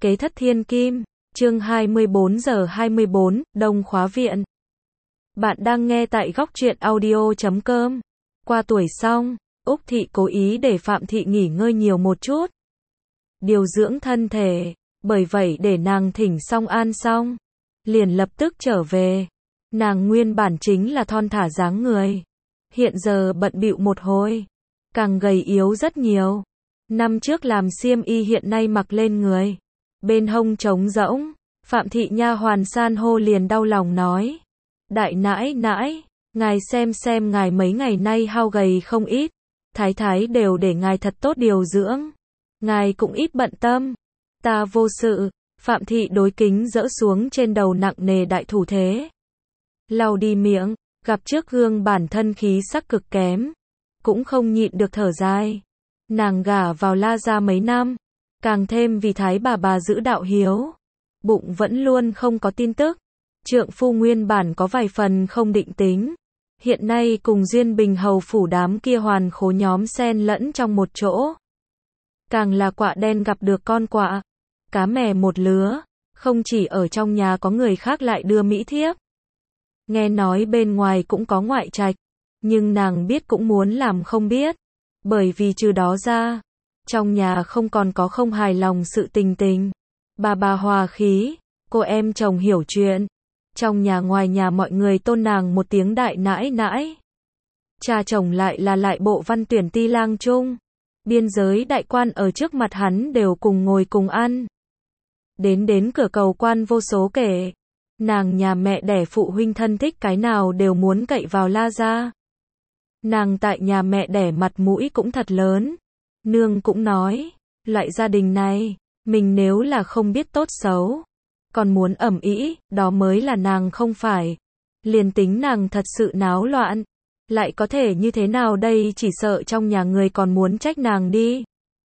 Kế thất thiên kim, chương 24 giờ 24, Đông Khóa Viện. Bạn đang nghe tại góc truyện audio.com. Qua tuổi xong, Úc Thị cố ý để Phạm Thị nghỉ ngơi nhiều một chút. Điều dưỡng thân thể, bởi vậy để nàng thỉnh xong an xong, liền lập tức trở về. Nàng nguyên bản chính là thon thả dáng người. Hiện giờ bận bịu một hồi, càng gầy yếu rất nhiều. Năm trước làm xiêm y hiện nay mặc lên người. Bên hông trống rỗng, Phạm Thị nha hoàn san hô liền đau lòng nói. Đại nãi nãi, ngài xem ngài mấy ngày nay hao gầy không ít. Thái thái đều để ngài thật tốt điều dưỡng. Ngài cũng ít bận tâm. Ta vô sự. Phạm Thị đối kính dỡ xuống trên đầu nặng nề đại thủ thế. Lau đi miệng, gặp trước gương bản thân khí sắc cực kém. Cũng không nhịn được thở dài. Nàng gả vào La gia mấy năm. Càng thêm vì thái bà giữ đạo hiếu. Bụng vẫn luôn không có tin tức. Trượng phu nguyên bản có vài phần không định tính. Hiện nay cùng Duyên Bình hầu phủ đám kia hoàn khố nhóm xen lẫn trong một chỗ. Càng là quạ đen gặp được con quạ. Cá mè một lứa. Không chỉ ở trong nhà có người khác lại đưa mỹ thiếp. Nghe nói bên ngoài cũng có ngoại trạch. Nhưng nàng biết cũng muốn làm không biết. Bởi vì trừ đó ra, trong nhà không còn có không hài lòng sự tình. Bà hòa khí, cô em chồng hiểu chuyện. Trong nhà ngoài nhà mọi người tôn nàng một tiếng đại nãi nãi. Cha chồng lại là lại bộ văn tuyển ti lang trung. Biên giới đại quan ở trước mặt hắn đều cùng ngồi cùng ăn. Đến cửa cầu quan vô số kể. Nàng nhà mẹ đẻ phụ huynh thân thích cái nào đều muốn cậy vào La gia. Nàng tại nhà mẹ đẻ mặt mũi cũng thật lớn. Nương cũng nói, loại gia đình này, mình nếu là không biết tốt xấu, còn muốn ầm ĩ, đó mới là nàng không phải. Liền tính nàng thật sự náo loạn, lại có thể như thế nào đây, chỉ sợ trong nhà người còn muốn trách nàng đi.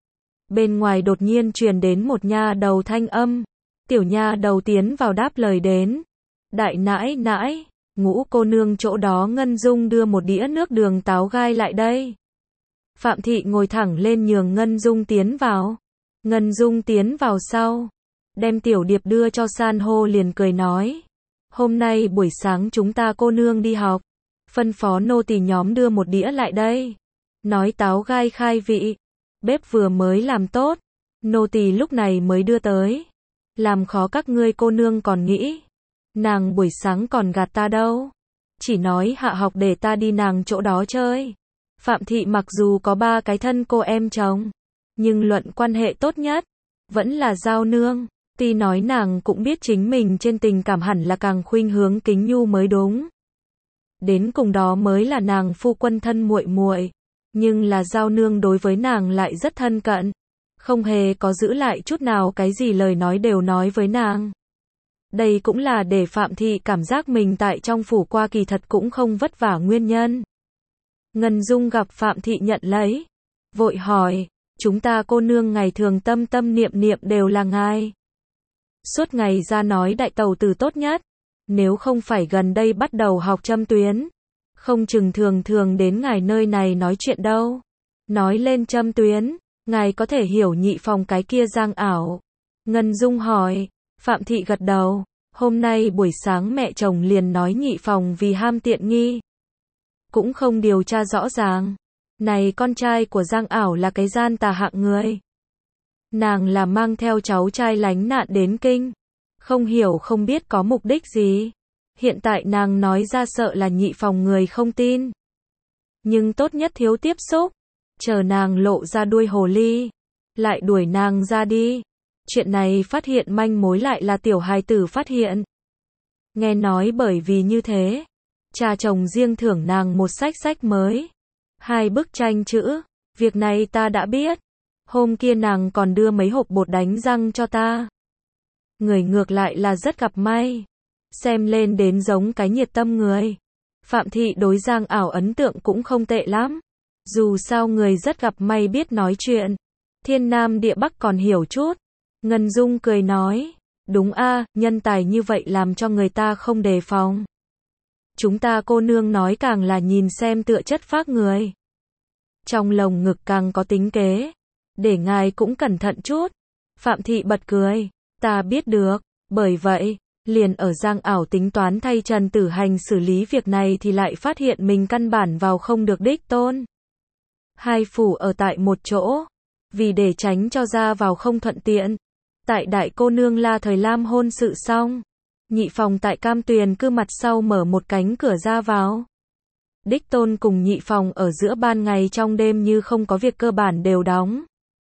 Bên ngoài đột nhiên truyền đến một nha đầu thanh âm. Tiểu nha đầu tiến vào đáp lời đến. Đại nãi nãi, Ngũ cô nương chỗ đó Ngân Dung đưa một đĩa nước đường táo gai lại đây. Phạm Thị ngồi thẳng lên nhường Ngân Dung tiến vào. Ngân Dung tiến vào sau, đem tiểu điệp đưa cho san hô liền cười nói. Hôm nay buổi sáng chúng ta cô nương đi học. Phân phó nô tỳ nhóm đưa một đĩa lại đây. Nói táo gai khai vị. Bếp vừa mới làm tốt. Nô tỳ lúc này mới đưa tới. Làm khó các ngươi cô nương còn nghĩ. Nàng buổi sáng còn gạt ta đâu. Chỉ nói hạ học để ta đi nàng chỗ đó chơi. Phạm Thị mặc dù có 3 cái thân cô em chồng, nhưng luận quan hệ tốt nhất vẫn là giao nương. Tuy nói nàng cũng biết chính mình trên tình cảm hẳn là càng khuynh hướng kính nhu mới đúng. Đến cùng đó mới là nàng phu quân thân muội muội, nhưng là giao nương đối với nàng lại rất thân cận, không hề có giữ lại chút nào, cái gì lời nói đều nói với nàng. Đây cũng là để Phạm Thị cảm giác mình tại trong phủ qua kỳ thật cũng không vất vả nguyên nhân. Ngân Dung gặp Phạm Thị nhận lấy, vội hỏi, chúng ta cô nương ngày thường tâm niệm đều là ngài. Suốt ngày ra nói đại tàu từ tốt nhất, nếu không phải gần đây bắt đầu học châm tuyến, không chừng thường đến ngài nơi này nói chuyện đâu. Nói lên châm tuyến, ngài có thể hiểu nhị phòng cái kia Giang ảo. Ngân Dung hỏi. Phạm Thị gật đầu, hôm nay buổi sáng mẹ chồng liền nói nhị phòng vì ham tiện nghi. Cũng không điều tra rõ ràng. Này con trai của Giang ảo là cái gian tà hạng người. Nàng là mang theo cháu trai lánh nạn đến kinh. Không hiểu không biết có mục đích gì. Hiện tại nàng nói ra sợ là nhị phòng người không tin. Nhưng tốt nhất thiếu tiếp xúc. Chờ nàng lộ ra đuôi hồ ly. Lại đuổi nàng ra đi. Chuyện này phát hiện manh mối lại là tiểu hài tử phát hiện. Nghe nói bởi vì như thế, cha chồng riêng thưởng nàng một sách mới. 2 bức tranh chữ, việc này ta đã biết. Hôm kia nàng còn đưa mấy hộp bột đánh răng cho ta. Người ngược lại là rất gặp may. Xem lên đến giống cái nhiệt tâm người. Phạm Thị đối Giang ảo ấn tượng cũng không tệ lắm. Dù sao người rất gặp may biết nói chuyện. Thiên Nam địa Bắc còn hiểu chút. Ngân Dung cười nói, đúng a, nhân tài như vậy làm cho người ta không đề phòng. Chúng ta cô nương nói càng là nhìn xem tựa chất phác người. Trong lồng ngực càng có tính kế, để ngài cũng cẩn thận chút. Phạm Thị bật cười, Ta biết được, bởi vậy, liền ở Giang Ảo tính toán thay Trần Tử Hành xử lý việc này thì lại phát hiện mình căn bản vào không được đích tôn. Hai phủ ở tại một chỗ, vì để tránh cho ra vào không thuận tiện. Tại đại cô nương La Thời Lam hôn sự xong, nhị phòng tại Cam Tuyền cư mặt sau mở một cánh cửa ra vào. Đích tôn cùng nhị phòng ở giữa ban ngày trong đêm như không có việc cơ bản đều đóng.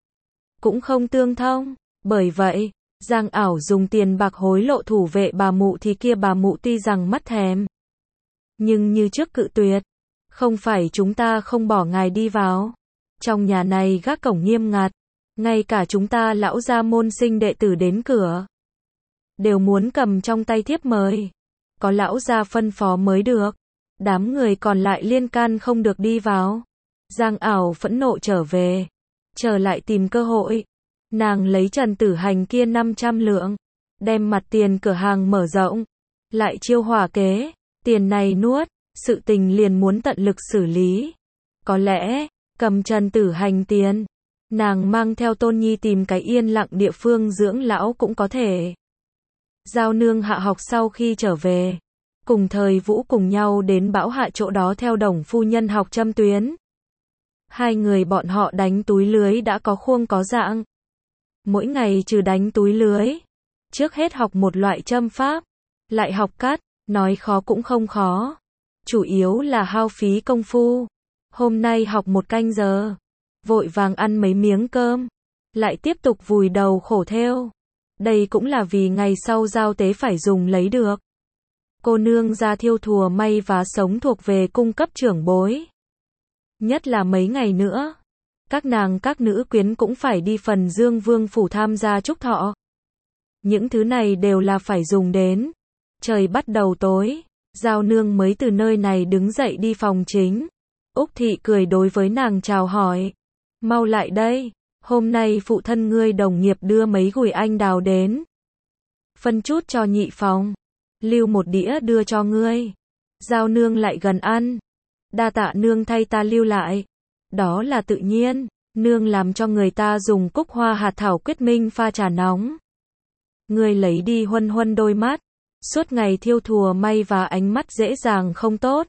Cũng không tương thông, bởi vậy, Giang Ảo dùng tiền bạc hối lộ thủ vệ bà mụ thì kia bà mụ tuy rằng mắt thèm. Nhưng như trước cự tuyệt. Không phải chúng ta không bỏ ngài đi vào. Trong nhà này gác cổng nghiêm ngặt. Ngay cả chúng ta lão gia môn sinh đệ tử đến cửa. Đều muốn cầm trong tay thiếp mời. Có lão gia phân phó mới được. Đám người còn lại liên can không được đi vào. Giang Ảo phẫn nộ trở về. Trở lại tìm cơ hội. Nàng lấy Trần Tử Hành kia 500 lượng. Đem mặt tiền cửa hàng mở rộng. Lại chiêu hỏa kế. Tiền này nuốt. Sự tình liền muốn tận lực xử lý. Có lẽ, cầm Trần Tử Hành tiền. Nàng mang theo Tôn Nhi tìm cái yên lặng địa phương dưỡng lão cũng có thể. Giao nương hạ học sau khi trở về. Cùng thời Vũ cùng nhau đến Bão Hạ chỗ đó theo Đồng phu nhân học châm tuyến. Hai người bọn họ đánh túi lưới đã có khuôn có dạng. Mỗi ngày trừ đánh túi lưới. Trước hết học một loại châm pháp. Lại học cắt, nói khó cũng không khó. Chủ yếu là hao phí công phu. Hôm nay học 1 canh giờ. Vội vàng ăn mấy miếng cơm. Lại tiếp tục vùi đầu khổ thêu. Đây cũng là vì ngày sau giao tế phải dùng lấy được. Cô nương ra thiêu thùa may vá sống thuộc về cung cấp trưởng bối. Nhất là mấy ngày nữa. Các nàng các nữ quyến cũng phải đi Phần Dương Vương phủ tham gia chúc thọ. Những thứ này đều là phải dùng đến. Trời bắt đầu tối. Giao nương mới từ nơi này đứng dậy đi phòng chính. Úc Thị cười đối với nàng chào hỏi. Mau lại đây. Hôm nay phụ thân ngươi đồng nghiệp đưa mấy gùi anh đào đến. Phân chút cho nhị phòng. Lưu một đĩa đưa cho ngươi. Giao nương lại gần ăn. Đa tạ nương thay ta lưu lại. Đó là tự nhiên. Nương làm cho người ta dùng cúc hoa hạt thảo quyết minh pha trà nóng. Ngươi lấy đi huân huân đôi mắt. Suốt ngày thiêu thùa may và ánh mắt dễ dàng không tốt.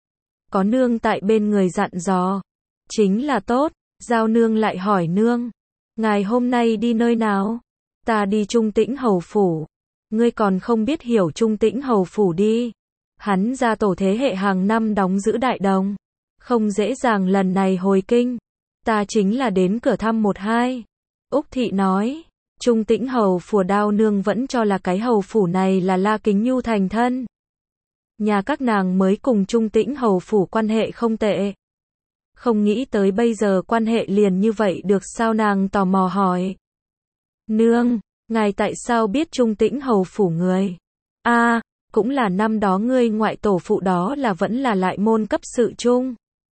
Có nương tại bên người dặn dò. Chính là tốt. Giao nương lại hỏi nương. Ngài hôm nay đi nơi nào? Ta đi Trung Tĩnh Hầu Phủ. Ngươi còn không biết hiểu Trung Tĩnh Hầu Phủ đi. Hắn gia tổ thế hệ hàng năm đóng giữ đại đồng. Không dễ dàng lần này hồi kinh. Ta chính là đến cửa thăm 1-2. Úc Thị nói. Trung Tĩnh Hầu Phủ Đao nương vẫn cho là cái hầu phủ này là La Kính Nhu thành thân. Nhà các nàng mới cùng Trung Tĩnh Hầu Phủ quan hệ không tệ. Không nghĩ tới bây giờ quan hệ liền như vậy được sao, nàng tò mò hỏi. Nương, ngài tại sao biết Trung Tĩnh Hầu Phủ người? Cũng là năm đó ngươi ngoại tổ phụ đó là vẫn là lại môn cấp sự chung.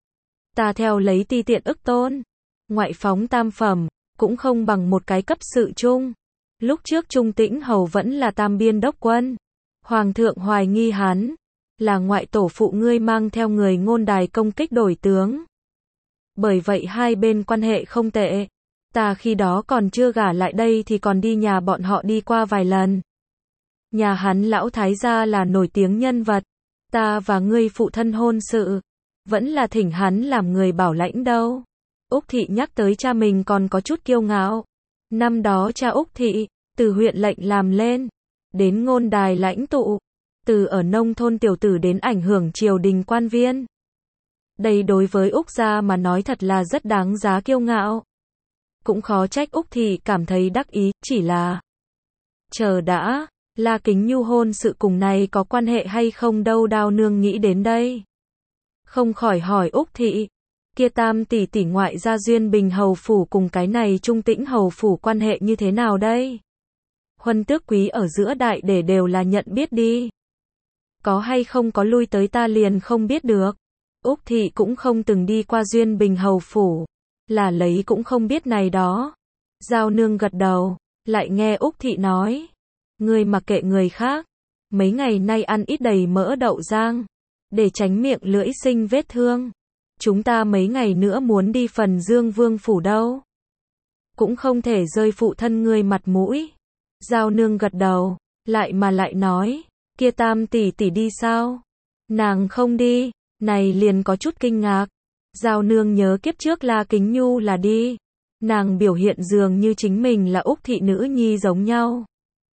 Ta theo lấy ti tiện ức tôn. Ngoại phóng tam phẩm, cũng không bằng một cái cấp sự chung. Lúc trước Trung Tĩnh Hầu vẫn là tam biên đốc quân. Hoàng thượng hoài nghi hắn. Là ngoại tổ phụ ngươi mang theo người ngôn đài công kích đổi tướng. Bởi vậy hai bên quan hệ không tệ. Ta khi đó còn chưa gả lại đây thì còn đi nhà bọn họ đi qua vài lần. Nhà hắn lão thái gia là nổi tiếng nhân vật. Ta và ngươi phụ thân hôn sự. Vẫn là thỉnh hắn làm người bảo lãnh đâu. Úc Thị nhắc tới cha mình còn có chút kiêu ngạo. Năm đó cha Úc Thị, từ huyện lệnh làm lên. Đến ngôn đài lãnh tụ. Từ ở nông thôn tiểu tử đến ảnh hưởng triều đình quan viên. Đây đối với Úc gia mà nói thật là rất đáng giá kiêu ngạo. Cũng khó trách Úc Thị cảm thấy đắc ý, chỉ là chờ đã, La Kính Nhu hôn sự cùng này có quan hệ hay không đâu. Đao nương nghĩ đến đây. Không khỏi hỏi Úc Thị, kia tam tỷ tỷ ngoại gia Duyên Bình Hầu Phủ cùng cái này Trung Tĩnh Hầu Phủ quan hệ như thế nào đây? Huân tước quý ở giữa đại để đều là nhận biết đi. Có hay không có lui tới ta liền không biết được. Úc Thị cũng không từng đi qua Duyên Bình Hầu Phủ. Là lấy cũng không biết này đó. Giao nương gật đầu, lại nghe Úc Thị nói. Ngươi mặc kệ người khác. Mấy ngày nay ăn ít đầy mỡ đậu rang. Để tránh miệng lưỡi sinh vết thương. Chúng ta mấy ngày nữa muốn đi Phần Dương Vương Phủ đâu. Cũng không thể rơi phụ thân ngươi mặt mũi. Giao Nương gật đầu, lại nói, kia Tam tỷ tỷ đi sao? Nàng không đi, này liền có chút kinh ngạc. Giao Nương nhớ kiếp trước La Kính Nhu là đi. Nàng biểu hiện dường như chính mình là Úc thị nữ nhi giống nhau.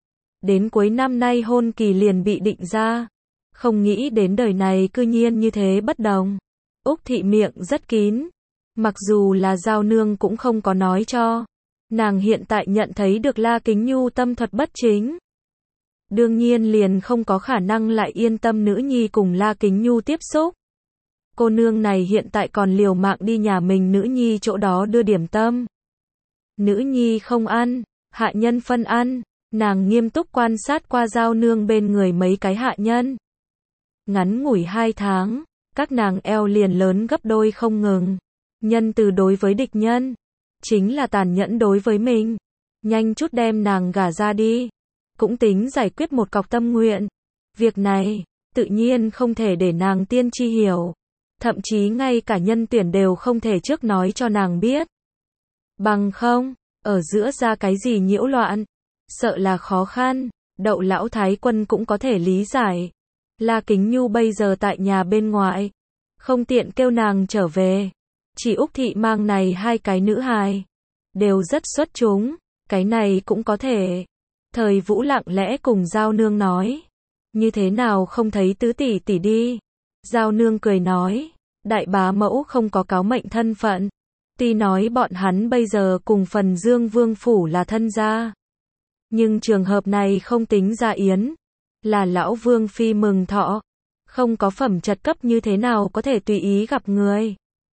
Đến cuối năm nay hôn kỳ liền bị định ra. Không nghĩ đến đời này cư nhiên như thế bất đồng. Úc thị miệng rất kín. Mặc dù là Giao Nương cũng không có nói cho. Nàng hiện tại nhận thấy được La Kính Nhu tâm thuật bất chính. Đương nhiên liền không có khả năng lại yên tâm nữ nhi cùng La Kính Nhu tiếp xúc. Cô nương này hiện tại còn liều mạng đi nhà mình nữ nhi chỗ đó đưa điểm tâm. Nữ nhi không ăn, hạ nhân phân ăn. Nàng nghiêm túc quan sát qua Giao Nương bên người mấy cái hạ nhân. Ngắn ngủi 2 tháng, các nàng eo liền lớn gấp đôi không ngừng. Nhân từ đối với địch nhân, chính là tàn nhẫn đối với mình. Nhanh chút đem nàng gả ra đi. Cũng tính giải quyết một cọc tâm nguyện. Việc này, tự nhiên không thể để nàng tiên tri hiểu. Thậm chí ngay cả nhân tuyển đều không thể trước nói cho nàng biết. Bằng không, ở giữa ra cái gì nhiễu loạn, sợ là khó khăn. Đậu lão thái quân cũng có thể lý giải. La Kính Nhu bây giờ tại nhà bên ngoài, không tiện kêu nàng trở về. Chỉ Úc thị mang này 2 cái nữ hài, đều rất xuất chúng, cái này cũng có thể. Thời Vũ lặng lẽ cùng Giao Nương nói, như thế nào không thấy tứ tỷ tỷ đi. Giao Nương cười nói, đại bá mẫu không có cáo mệnh thân phận. Tuy nói bọn hắn bây giờ cùng Phần Dương Vương phủ là thân gia, nhưng trường hợp này không tính ra yến, là lão vương phi mừng thọ, không có phẩm chất cấp như thế nào có thể tùy ý gặp người.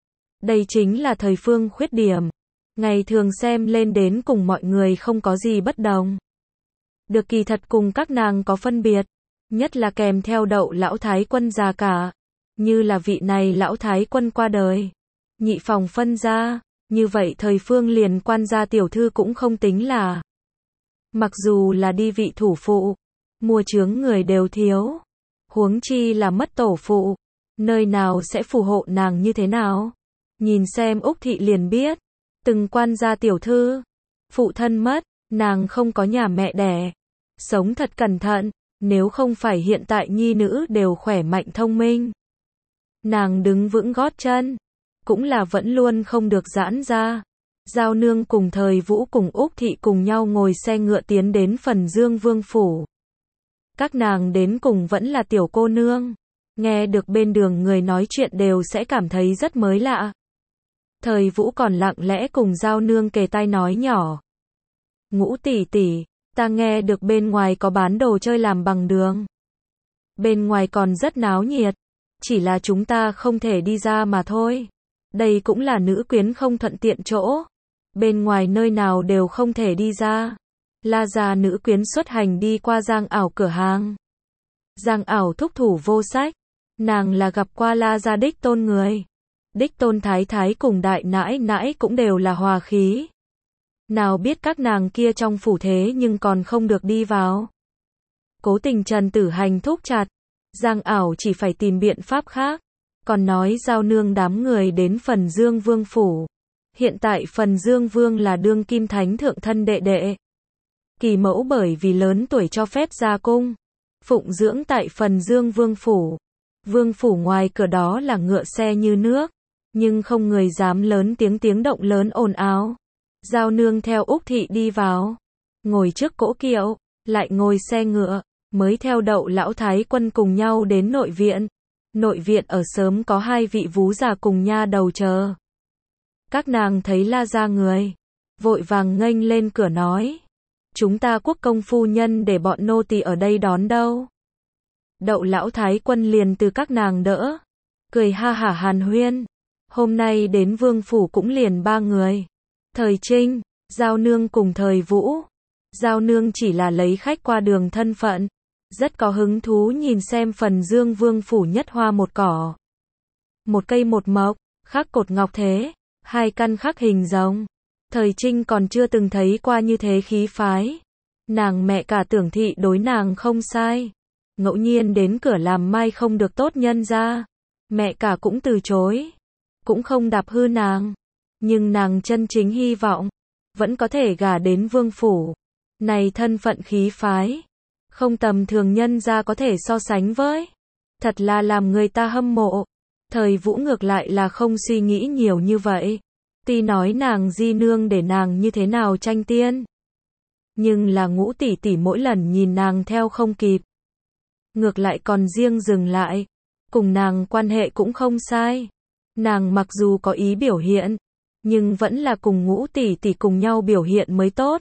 Đây chính là thời phương khuyết điểm, ngày thường xem lên đến cùng mọi người không có gì bất đồng. Được kỳ thật cùng các nàng có phân biệt, nhất là kèm theo đậu lão thái quân già cả, như là vị này lão thái quân qua đời, nhị phòng phân ra, như vậy thời phương liền quan gia tiểu thư cũng không tính là. Mặc dù là đi vị thủ phụ, mua chướng người đều thiếu, huống chi là mất tổ phụ, nơi nào sẽ phù hộ nàng như thế nào. Nhìn xem Úc thị liền biết, từng quan gia tiểu thư, phụ thân mất, nàng không có nhà mẹ đẻ, sống thật cẩn thận, nếu không phải hiện tại nhi nữ đều khỏe mạnh thông minh. Nàng đứng vững gót chân, cũng là vẫn luôn không được giãn ra. Giao Nương cùng Thời Vũ cùng Úc thị cùng nhau ngồi xe ngựa tiến đến Phần Dương Vương phủ. Các nàng đến cùng vẫn là tiểu cô nương, nghe được bên đường người nói chuyện đều sẽ cảm thấy rất mới lạ. Thời Vũ còn lặng lẽ cùng Giao Nương kề tai nói nhỏ. Ngũ tỷ tỷ, ta nghe được bên ngoài có bán đồ chơi làm bằng đường. Bên ngoài còn rất náo nhiệt, chỉ là chúng ta không thể đi ra mà thôi. Đây cũng là nữ quyến không thuận tiện chỗ. Bên ngoài nơi nào đều không thể đi ra. La gia nữ quyến xuất hành đi qua Giang Ảo cửa hàng. Giang Ảo thúc thủ vô sách. Nàng là gặp qua La gia đích tôn người. Đích tôn thái thái cùng đại nãi nãi cũng đều là hòa khí. Nào biết các nàng kia trong phủ thế nhưng còn không được đi vào. Cố tình Trần Tử Hành thúc chặt. Giang Ảo chỉ phải tìm biện pháp khác. Còn nói Giao Nương đám người đến Phần Dương Vương phủ. Hiện tại Phần Dương Vương là đương kim thánh thượng thân đệ đệ. Kỳ mẫu bởi vì lớn tuổi cho phép ra cung, phụng dưỡng tại Phần Dương Vương phủ. Vương phủ ngoài cửa đó là ngựa xe như nước, nhưng không người dám lớn tiếng động lớn ồn ào. Giao Nương theo Úc thị đi vào, ngồi trước cỗ kiệu, lại ngồi xe ngựa, mới theo đậu lão thái quân cùng nhau đến nội viện. Nội viện ở sớm có 2 vị vú già cùng nha đầu chờ. Các nàng thấy La gia người, vội vàng nghênh lên cửa nói. Chúng ta quốc công phu nhân để bọn nô tỳ ở đây đón đâu. Đậu lão thái quân liền từ các nàng đỡ, cười ha hả hàn huyên. Hôm nay đến vương phủ cũng liền 3 người. Thời Trinh, Giao Nương cùng Thời Vũ. Giao Nương chỉ là lấy khách qua đường thân phận, rất có hứng thú nhìn xem Phần Dương Vương phủ nhất hoa một cỏ. Một cây một mộc, khắc cột ngọc thế, 2 căn khắc hình rồng. Thời Trinh còn chưa từng thấy qua như thế khí phái. Nàng mẹ cả Tưởng thị đối nàng không sai. Ngẫu nhiên đến cửa làm mai không được tốt nhân ra. Mẹ cả cũng từ chối. Cũng không đạp hư nàng. Nhưng nàng chân chính hy vọng vẫn có thể gả đến vương phủ. Này thân phận khí phái, không tầm thường nhân gia có thể so sánh với. Thật là làm người ta hâm mộ. Thời Vũ ngược lại là không suy nghĩ nhiều như vậy. Tuy nói nàng di nương để nàng như thế nào tranh tiên. Nhưng là Ngũ tỷ tỷ mỗi lần nhìn nàng theo không kịp. Ngược lại còn riêng dừng lại. Cùng nàng quan hệ cũng không sai. Nàng mặc dù có ý biểu hiện, nhưng vẫn là cùng Ngũ tỷ tỷ cùng nhau biểu hiện mới tốt.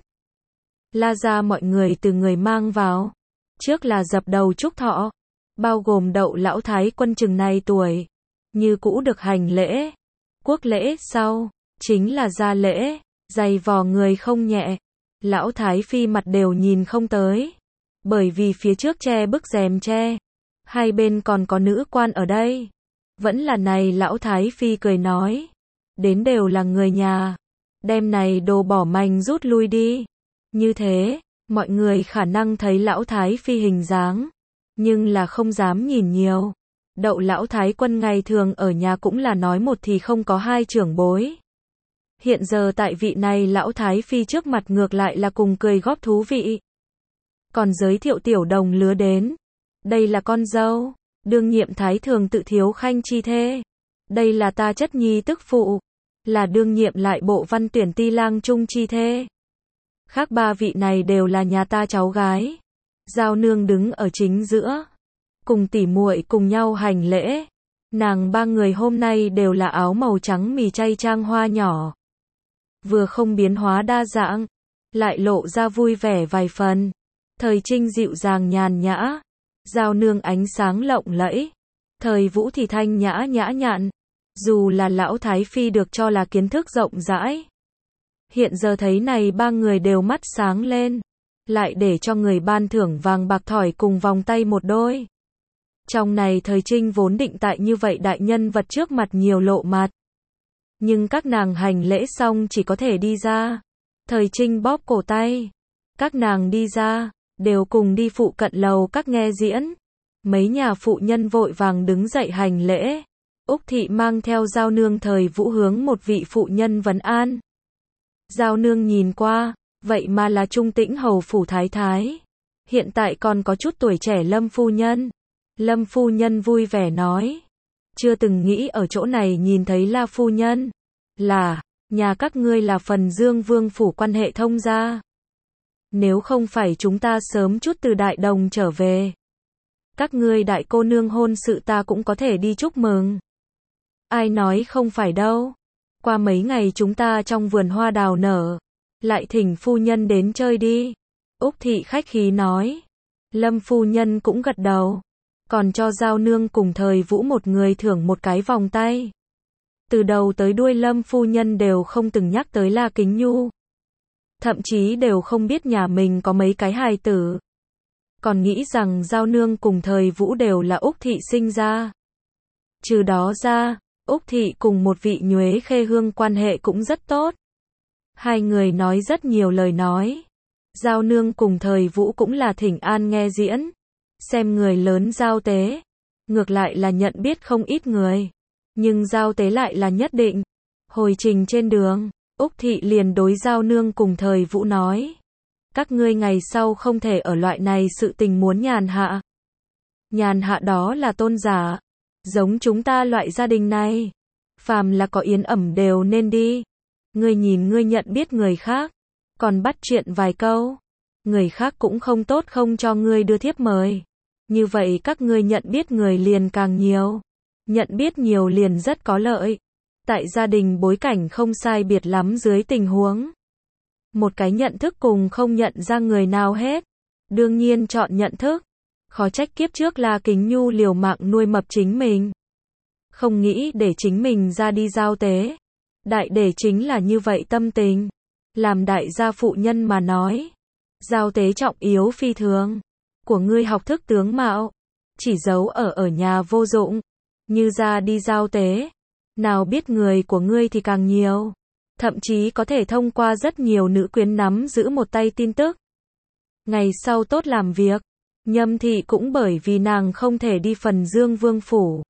La gia mọi người từ người mang vào. Trước là dập đầu chúc thọ. Bao gồm Đậu lão thái quân chừng này tuổi. Như cũ được hành lễ. Quốc lễ sau, chính là gia lễ. Dày vò người không nhẹ. Lão thái phi mặt đều nhìn không tới. Bởi vì phía trước che bức rèm che. Hai bên còn có nữ quan ở đây. Vẫn là này lão thái phi cười nói. Đến đều là người nhà. Đem này đồ bỏ manh rút lui đi. Như thế, mọi người khả năng thấy lão thái phi hình dáng. Nhưng là không dám nhìn nhiều. Đậu lão thái quân ngày thường ở nhà cũng là nói một thì không có hai trưởng bối. Hiện giờ tại vị này lão thái phi trước mặt ngược lại là cùng cười góp thú vị. Còn giới thiệu tiểu đồng lứa đến. Đây là con dâu, đương nhiệm thái thường tự thiếu khanh chi thê. Đây là ta chất nhi tức phụ, là đương nhiệm lại bộ văn tuyển ti lang trung chi thê. Khác ba vị này đều là nhà ta cháu gái. Giao nương đứng ở chính giữa, cùng tỉ muội cùng nhau hành lễ. Nàng ba người hôm nay đều là áo màu trắng mì chay trang hoa nhỏ. Vừa không biến hóa đa dạng, lại lộ ra vui vẻ vài phần. Thời Trinh dịu dàng nhàn nhã, Giao nương ánh sáng lộng lẫy, Thời Vũ thì thanh nhã nhã nhặn. Dù là lão thái phi được cho là kiến thức rộng rãi, hiện giờ thấy này ba người đều mắt sáng lên, lại để cho người ban thưởng vàng bạc thỏi cùng vòng tay một đôi. Trong này Thời Trinh vốn định tại như vậy đại nhân vật trước mặt nhiều lộ mặt. Nhưng các nàng hành lễ xong chỉ có thể đi ra. Thời Trinh bóp cổ tay. Các nàng đi ra, đều cùng đi phụ cận lầu các nghe diễn. Mấy nhà phụ nhân vội vàng đứng dậy hành lễ. Úc thị mang theo Giao nương Thời Vũ hướng một vị phụ nhân vấn an. Giao nương nhìn qua, vậy mà là Trung Tĩnh hầu phủ thái thái. Hiện tại còn có chút tuổi trẻ Lâm phu nhân. Lâm phu nhân vui vẻ nói. Chưa từng nghĩ ở chỗ này nhìn thấy La phu nhân. Là, nhà các ngươi là Phần Dương Vương phủ quan hệ thông gia. Nếu không phải chúng ta sớm chút từ Đại Đồng trở về. Các ngươi đại cô nương hôn sự ta cũng có thể đi chúc mừng. Ai nói không phải đâu. Qua mấy ngày chúng ta trong vườn hoa đào nở. Lại thỉnh phu nhân đến chơi đi. Úc thị khách khí nói. Lâm phu nhân cũng gật đầu. Còn cho Giao nương cùng Thời Vũ một người thưởng một cái vòng tay. Từ đầu tới đuôi Lâm phu nhân đều không từng nhắc tới La Kính Nhu. Thậm chí đều không biết nhà mình có mấy cái hài tử. Còn nghĩ rằng Giao nương cùng Thời Vũ đều là Úc thị sinh ra. Trừ đó ra, Úc thị cùng một vị Nhuế Khê Hương quan hệ cũng rất tốt. Hai người nói rất nhiều lời nói. Giao nương cùng Thời Vũ cũng là thỉnh an nghe diễn. Xem người lớn giao tế. Ngược lại là nhận biết không ít người. Nhưng giao tế lại là nhất định. Hồi trình trên đường, Úc thị liền đối Giao nương cùng Thời Vũ nói. Các ngươi ngày sau không thể ở loại này sự tình muốn nhàn hạ. Nhàn hạ đó là tôn giả. Giống chúng ta loại gia đình này. Phàm là có yến ẩm đều nên đi. Ngươi nhìn ngươi nhận biết người khác. Còn bắt chuyện vài câu. Người khác cũng không tốt không cho ngươi đưa thiếp mời. Như vậy các ngươi nhận biết người liền càng nhiều. Nhận biết nhiều liền rất có lợi. Tại gia đình bối cảnh không sai biệt lắm dưới tình huống. Một cái nhận thức cùng không nhận ra người nào hết. Đương nhiên chọn nhận thức. Khó trách kiếp trước La Kính Nhu liều mạng nuôi mập chính mình. Không nghĩ để chính mình ra đi giao tế. Đại để chính là như vậy tâm tình. Làm đại gia phụ nhân mà nói. Giao tế trọng yếu phi thường. Của ngươi học thức tướng mạo. Chỉ giấu ở nhà vô dụng. Như ra đi giao tế. Nào biết người của ngươi thì càng nhiều. Thậm chí có thể thông qua rất nhiều nữ quyến nắm giữ một tay tin tức. Ngày sau tốt làm việc. Nhâm thị cũng bởi vì nàng không thể đi Phần Dương Vương phủ.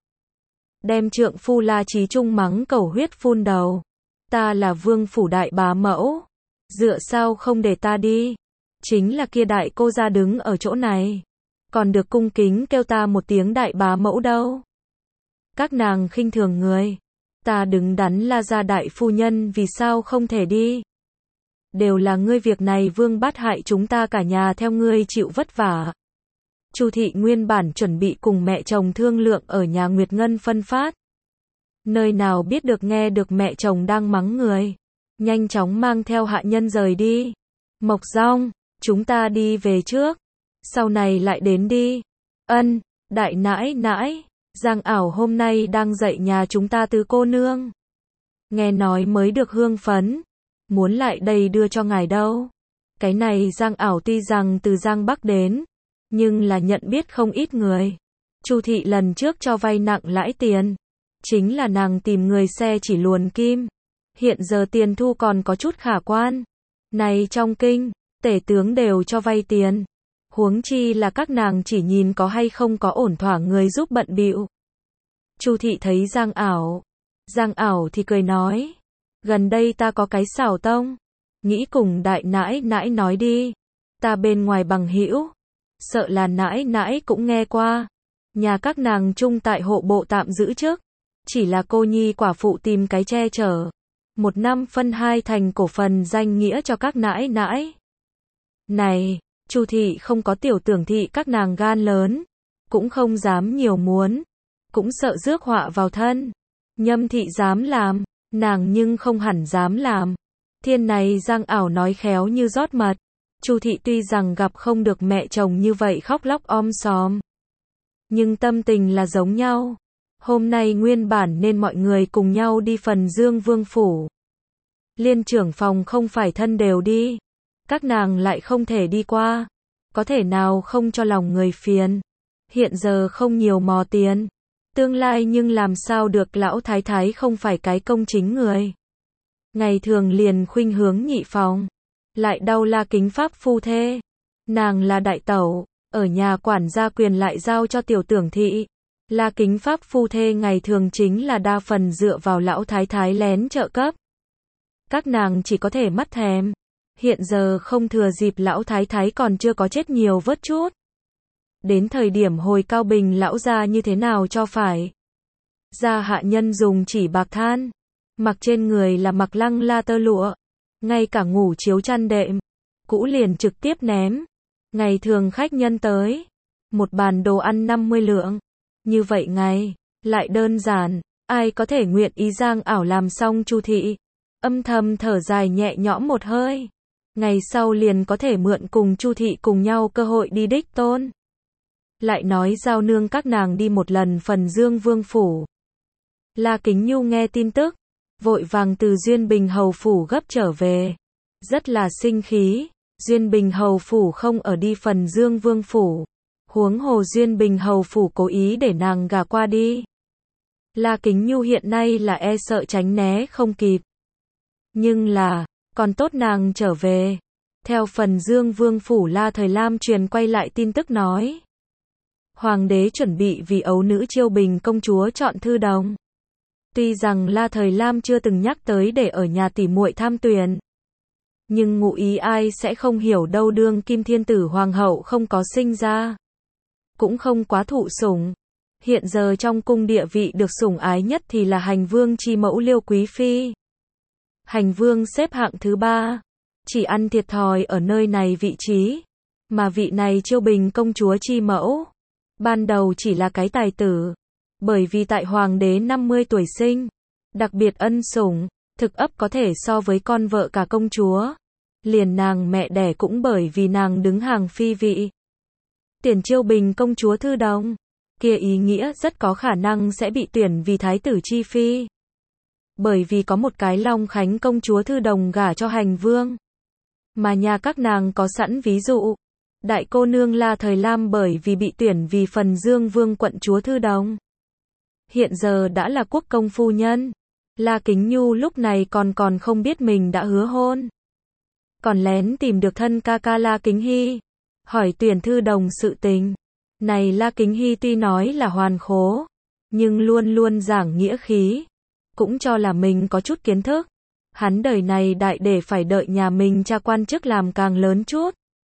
Đem trượng phu La Chí Trung mắng cầu huyết phun đầu. Ta là vương phủ đại bá mẫu. Dựa sao không để ta đi. chính là kia đại cô gia đứng ở chỗ này, còn được cung kính kêu ta một tiếng đại bá mẫu đâu. Các nàng khinh thường người, ta đứng đắn La gia đại phu nhân vì sao không thể đi. Đều là ngươi việc này vương bắt hại chúng ta cả nhà theo ngươi chịu vất vả. Chu thị nguyên bản chuẩn bị cùng mẹ chồng thương lượng ở nhà Nguyệt Ngân phân phát. Nơi nào biết được nghe được mẹ chồng đang mắng người. Nhanh chóng mang theo hạ nhân rời đi. Mộc Dong, chúng ta đi về trước. Sau này lại đến đi. Ân, đại nãi nãi, Giang Ảo hôm nay đang dạy nhà chúng ta tứ cô nương. Nghe nói mới được hương phấn. Muốn lại đây đưa cho ngài đâu. Cái này Giang Ảo tuy rằng từ Giang Bắc đến, nhưng là nhận biết không ít người. Chu thị lần trước cho vay nặng lãi tiền, chính là nàng tìm người xe chỉ luồn kim. Hiện giờ tiền thu còn có chút khả quan. Này trong kinh, tể tướng đều cho vay tiền. Huống chi là các nàng chỉ nhìn có hay không có ổn thỏa người giúp bận bịu. Chu thị thấy Giang Ảo thì cười nói, gần đây ta có cái xảo tông, nghĩ cùng đại nãi nãi nói đi. Ta bên ngoài bằng hữu, sợ là nãi nãi cũng nghe qua. Nhà các nàng chung tại hộ bộ tạm giữ chức, chỉ là cô nhi quả phụ tìm cái che chở. 1 năm phân 2 thành cổ phần danh nghĩa cho các nãi nãi. Này, Chu thị không có tiểu tưởng thị các nàng gan lớn, cũng không dám nhiều muốn, cũng sợ rước họa vào thân. Nhâm thị dám làm, nàng nhưng không hẳn dám làm. Thiên này Giang Ảo nói khéo như rót mật. Chu thị tuy rằng gặp không được mẹ chồng như vậy khóc lóc om sòm, nhưng tâm tình là giống nhau. Hôm nay nguyên bản nên mọi người cùng nhau đi Phần Dương Vương phủ. Liên trưởng phòng không phải thân đều đi, các nàng lại không thể đi qua, có thể nào không cho lòng người phiền. Hiện giờ không nhiều mò tiền, tương lai nhưng làm sao được, lão thái thái không phải cái công chính người. Ngày thường liền khuynh hướng nhị phòng, lại đau La Kính Pháp phu thê. Nàng là đại tẩu, ở nhà quản gia quyền lại giao cho tiểu tưởng thị. La Kính Pháp phu thê ngày thường chính là đa phần dựa vào lão thái thái lén trợ cấp. Các nàng chỉ có thể mắt thèm. Hiện giờ không thừa dịp lão thái thái còn chưa có chết nhiều vớt chút. Đến thời điểm hồi Cao Bình lão gia như thế nào cho phải. Gia hạ nhân dùng chỉ bạc than, mặc trên người là mặc lăng la tơ lụa, ngay cả ngủ chiếu chăn đệm cũ liền trực tiếp ném. Ngày thường khách nhân tới, một bàn đồ ăn 50 lượng. Như vậy ngày, lại đơn giản, ai có thể nguyện ý. Giang Ảo làm xong Chu thị, âm thầm thở dài nhẹ nhõm một hơi. Ngày sau liền có thể mượn cùng Chu thị cùng nhau cơ hội đi đích tôn. Lại nói giao nương các nàng đi một lần Phần Dương Vương phủ. La Kính Nhu nghe tin tức, vội vàng từ Duyên Bình hầu phủ gấp trở về, rất là sinh khí. Duyên Bình hầu phủ không ở đi Phần Dương Vương phủ, huống hồ Duyên Bình hầu phủ cố ý để nàng gả qua đi. La Kính Nhu hiện nay là e sợ tránh né không kịp. Nhưng là, còn tốt nàng trở về. Theo Phần Dương Vương phủ La Thời Lam truyền quay lại tin tức nói, hoàng đế chuẩn bị vì ấu nữ Chiêu Bình công chúa chọn thư đồng. Tuy rằng La Thời Lam chưa từng nhắc tới để ở nhà tỉ muội tham tuyển, nhưng ngụ ý ai sẽ không hiểu đâu, đương kim thiên tử hoàng hậu không có sinh ra, cũng không quá thụ sủng. Hiện giờ trong cung địa vị được sủng ái nhất thì là hành vương chi mẫu Liêu Quý Phi. Hành vương xếp hạng thứ 3, chỉ ăn thiệt thòi ở nơi này vị trí, mà vị này Chiêu Bình công chúa chi mẫu, ban đầu chỉ là cái tài tử, bởi vì tại hoàng đế 50 tuổi sinh, đặc biệt ân sủng, thực ấp có thể so với con vợ cả công chúa. Liền nàng mẹ đẻ cũng bởi vì nàng đứng hàng phi vị. Tuyển Chiêu Bình công chúa thư đồng, kia ý nghĩa rất có khả năng sẽ bị tuyển vì thái tử chi phi. Bởi vì có một cái Long Khánh công chúa thư đồng gả cho hành vương, mà nhà các nàng có sẵn ví dụ. Đại cô nương La Thời Lam bởi vì bị tuyển vì Phần Dương Vương quận chúa thư đồng, hiện giờ đã là quốc công phu nhân. La Kính Nhu lúc này còn không biết mình đã hứa hôn, còn lén tìm được thân ca ca La Kính Hy, hỏi tuyển thư đồng sự tình. Này La Kính Hy tuy nói là hoàn khố, nhưng luôn luôn giảng nghĩa khí, cũng cho là mình có chút kiến thức. Hắn đời này đại để phải đợi nhà mình cha quan chức làm càng lớn chút,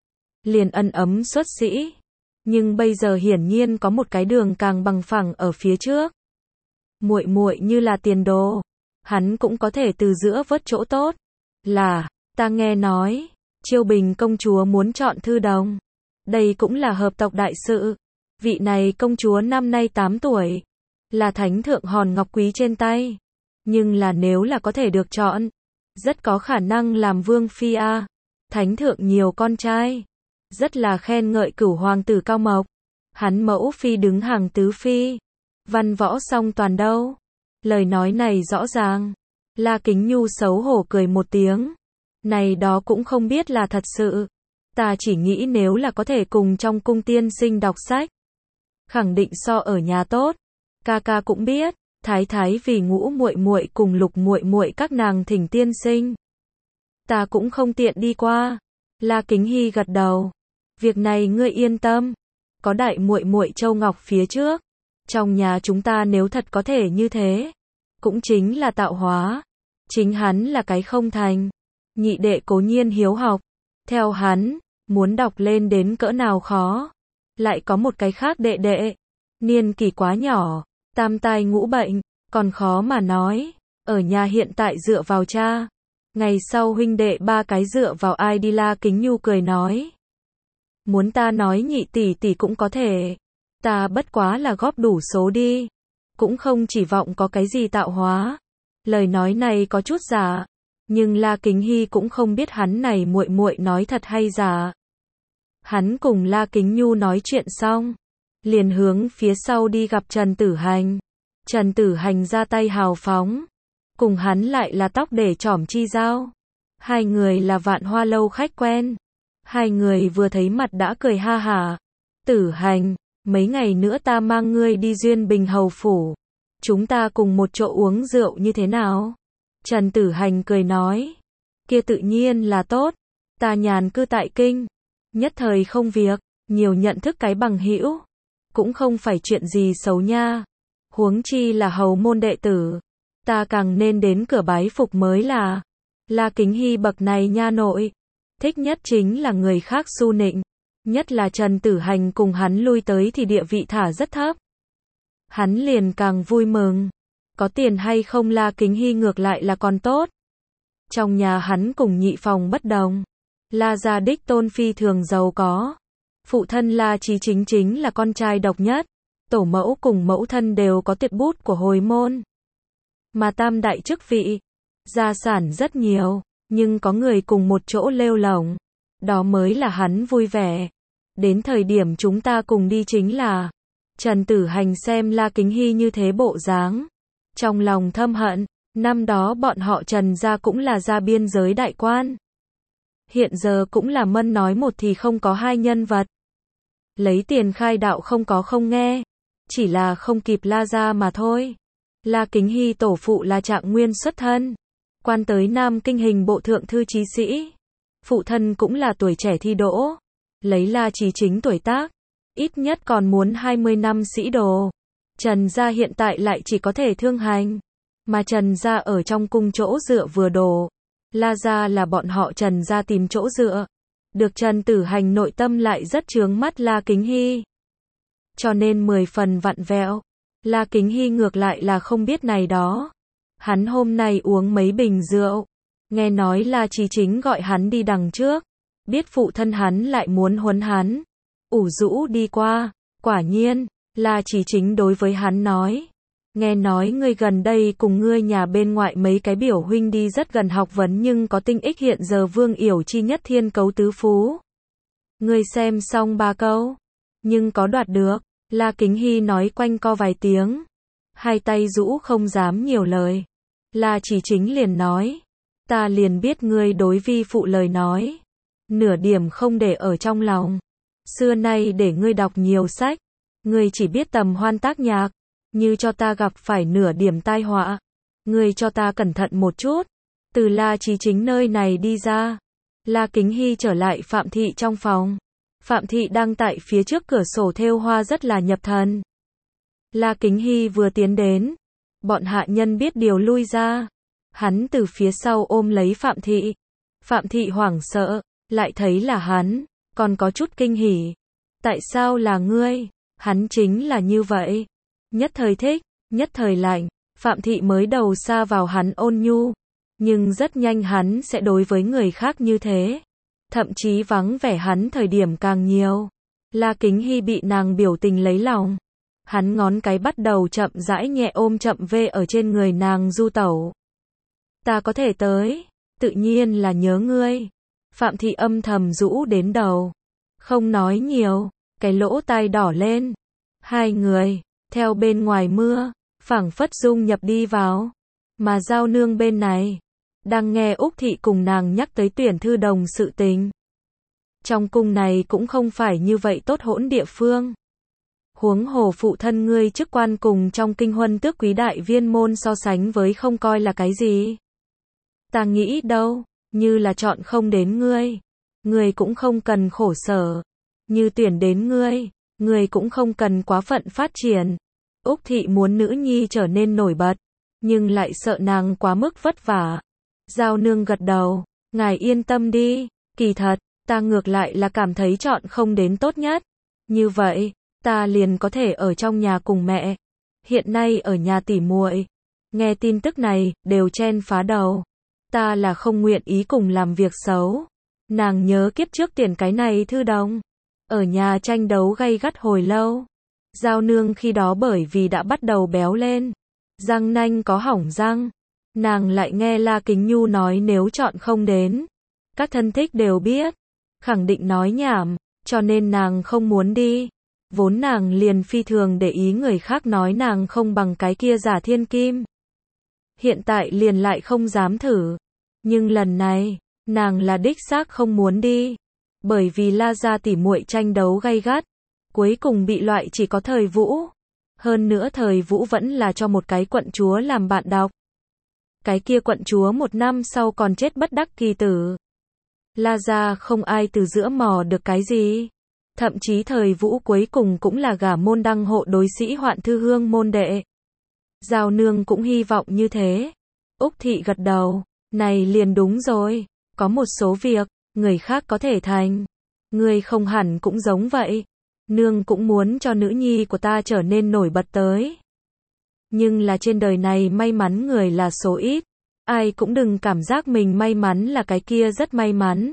liền ân ấm xuất sĩ. Nhưng bây giờ hiển nhiên có một cái đường càng bằng phẳng ở phía trước. Muội muội như là tiền đồ, hắn cũng có thể từ giữa vớt chỗ tốt. Là, ta nghe nói, Chiêu Bình công chúa muốn chọn Thư Đồng. Đây cũng là hợp tộc đại sự. Vị này công chúa năm nay 8 tuổi, là thánh thượng hòn ngọc quý trên tay. Nhưng là nếu là có thể được chọn, rất có khả năng làm vương phi a. Thánh thượng nhiều con trai, rất là khen ngợi Cửu hoàng tử Cao Mộc. Hắn mẫu phi đứng hàng tứ phi, văn võ song toàn đâu. Lời nói này rõ ràng. La Kính Nhu xấu hổ cười một tiếng. Này đó cũng không biết là thật sự. Ta chỉ nghĩ nếu là có thể cùng trong cung tiên sinh đọc sách, khẳng định so ở nhà tốt. Ca ca cũng biết, thái thái vì Ngũ muội muội cùng Lục muội muội các nàng thỉnh tiên sinh, ta cũng không tiện đi qua. La Kính Hy gật đầu. Việc này ngươi yên tâm, có đại muội muội Châu Ngọc phía trước, trong nhà chúng ta nếu thật có thể như thế, cũng chính là tạo hóa. Chính hắn là cái không thành. Nhị đệ cố nhiên hiếu học, theo hắn, muốn đọc lên đến cỡ nào khó. Lại có một cái khác đệ đệ, niên kỷ quá nhỏ, tam tai ngũ bệnh, còn khó mà nói. Ở nhà hiện tại dựa vào cha, ngày sau huynh đệ ba cái dựa vào ai đi. La Kính Nhu cười nói. Muốn ta nói nhị tỷ tỷ cũng có thể, ta bất quá là góp đủ số đi, cũng không chỉ vọng có cái gì tạo hóa. Lời nói này có chút giả, nhưng La Kính Hy cũng không biết hắn này muội muội nói thật hay giả. Hắn cùng La Kính Nhu nói chuyện xong, liền hướng phía sau đi gặp Trần Tử Hành. Trần Tử Hành ra tay hào phóng, cùng hắn lại là tóc để trỏm chi giao. Hai người là Vạn Hoa lâu khách quen. Hai người vừa thấy mặt đã cười ha hả. Tử Hành, mấy ngày nữa ta mang ngươi đi Duyên Bình hầu phủ, chúng ta cùng một chỗ uống rượu như thế nào? Trần Tử Hành cười nói. Kia tự nhiên là tốt. Ta nhàn cư tại kinh, nhất thời không việc, nhiều nhận thức cái bằng hữu, cũng không phải chuyện gì xấu nha. Huống chi là hầu môn đệ tử, ta càng nên đến cửa bái phục mới là. La Kính Hy bậc này nha nội, thích nhất chính là người khác su nịnh. Nhất là Trần Tử Hành cùng hắn lui tới thì địa vị thả rất thấp. Hắn liền càng vui mừng. Có tiền hay không La Kính Hy ngược lại là còn tốt. Trong nhà hắn cùng nhị phòng bất đồng. La gia đích tôn phi thường giàu có. Phụ thân La Chí Chính chính là con trai độc nhất. Tổ mẫu cùng mẫu thân đều có tuyệt bút của hồi môn. Mà tam đại chức vị, gia sản rất nhiều, nhưng có người cùng một chỗ lêu lổng. Đó mới là hắn vui vẻ. Đến thời điểm chúng ta cùng đi chính là. Trần Tử Hành xem La Kính Hy như thế bộ dáng, trong lòng thâm hận. Năm đó bọn họ Trần gia cũng là gia biên giới đại quan, hiện giờ cũng là mân nói một thì không có hai nhân vật. Lấy tiền khai đạo không có không nghe, chỉ là không kịp La gia mà thôi. La Kính Hy tổ phụ là Trạng Nguyên xuất thân, quan tới Nam Kinh hình bộ thượng thư chí sĩ. Phụ thân cũng là tuổi trẻ thi đỗ, lấy La Chí Chính tuổi tác, ít nhất còn muốn 20 năm sĩ đồ. Trần gia hiện tại lại chỉ có thể thương hành, mà Trần gia ở trong cung chỗ dựa vừa đổ. La gia là bọn họ Trần gia tìm chỗ dựa. Được Trần Tử Hành nội tâm lại rất chướng mắt La Kính Hy, cho nên 10 phần vặn vẹo. La Kính Hy ngược lại là không biết này đó. Hắn hôm nay uống mấy bình rượu, nghe nói La Chí Chính gọi hắn đi đằng trước, biết phụ thân hắn lại muốn huấn hắn, ủ rũ đi qua. Quả nhiên, La Chí Chính đối với hắn nói, nghe nói ngươi gần đây cùng ngươi nhà bên ngoại mấy cái biểu huynh đi rất gần học vấn nhưng có tinh ích hiện giờ vương yểu chi nhất thiên cấu tứ phú. Ngươi xem xong 3 câu, nhưng có đoạt được. La Kính Hy nói quanh co vài tiếng, hai tay rũ không dám nhiều lời. La Chí Chính liền nói, ta liền biết ngươi đối vi phụ lời nói, nửa điểm không để ở trong lòng. Xưa nay để ngươi đọc nhiều sách, ngươi chỉ biết tầm hoan tác nhạc, như cho ta gặp phải nửa điểm tai họa, ngươi cho ta cẩn thận một chút. Từ La Chí Chính nơi này đi ra, La Kính Hy trở lại Phạm Thị trong phòng. Phạm Thị đang tại phía trước cửa sổ thêu hoa rất là nhập thần. La Kính Hy vừa tiến đến, bọn hạ nhân biết điều lui ra. Hắn từ phía sau ôm lấy Phạm Thị. Phạm Thị hoảng sợ, lại thấy là hắn, còn có chút kinh hỉ. Tại sao là ngươi? Hắn chính là như vậy. Nhất thời thích, nhất thời lạnh. Phạm Thị mới đầu sa vào hắn ôn nhu. Nhưng rất nhanh hắn sẽ đối với người khác như thế. Thậm chí vắng vẻ hắn thời điểm càng nhiều. La Kính Hy bị nàng biểu tình lấy lòng. Hắn ngón cái bắt đầu chậm rãi nhẹ ôm chậm về ở trên người nàng du tẩu. Ta có thể tới, tự nhiên là nhớ ngươi. Phạm Thị âm thầm rũ đến đầu. Không nói nhiều, cái lỗ tai đỏ lên. Hai người, theo bên ngoài mưa, phảng phất dung nhập đi vào. Mà Giao Nương bên này, đang nghe Úc Thị cùng nàng nhắc tới tuyển thư đồng sự tình. Trong cung này cũng không phải như vậy tốt hỗn địa phương. Huống hồ phụ thân ngươi chức quan cùng trong kinh huân tước quý đại viên môn so sánh với không coi là cái gì. Ta nghĩ đâu, như là chọn không đến ngươi. Ngươi cũng không cần khổ sở. Như tuyển đến ngươi cũng không cần quá phận phát triển. Úc Thị muốn nữ nhi trở nên nổi bật, nhưng lại sợ nàng quá mức vất vả. Giao Nương gật đầu, ngài yên tâm đi, kỳ thật, ta ngược lại là cảm thấy chọn không đến tốt nhất. Như vậy, ta liền có thể ở trong nhà cùng mẹ. Hiện nay ở nhà tỉ muội, nghe tin tức này, đều chen phá đầu. Ta là không nguyện ý cùng làm việc xấu. Nàng nhớ kiếp trước tuyển cái này thư đồng. Ở nhà tranh đấu gay gắt hồi lâu. Giao Nương khi đó bởi vì đã bắt đầu béo lên. Răng nanh có hỏng răng. Nàng lại nghe La Kính Nhu nói nếu chọn không đến. Các thân thích đều biết. Khẳng định nói nhảm, cho nên nàng không muốn đi. Vốn nàng liền phi thường để ý người khác nói nàng không bằng cái kia giả thiên kim. Hiện tại liền lại không dám thử. Nhưng lần này, nàng là đích xác không muốn đi. Bởi vì La gia tỉ muội tranh đấu gay gắt. Cuối cùng bị loại chỉ có Thời Vũ. Hơn nữa Thời Vũ vẫn là cho một cái quận chúa làm bạn đọc. Cái kia quận chúa một năm sau còn chết bất đắc kỳ tử. La gia không ai từ giữa mò được cái gì. Thậm chí Thời Vũ cuối cùng cũng là gả môn đăng hộ đối sĩ Hoạn Thư Hương môn đệ. Giao Nương cũng hy vọng như thế. Úc Thị gật đầu, này liền đúng rồi. Có một số việc, người khác có thể thành. Người không hẳn cũng giống vậy. Nương cũng muốn cho nữ nhi của ta trở nên nổi bật tới. Nhưng là trên đời này may mắn người là số ít. Ai cũng đừng cảm giác mình may mắn là cái kia rất may mắn.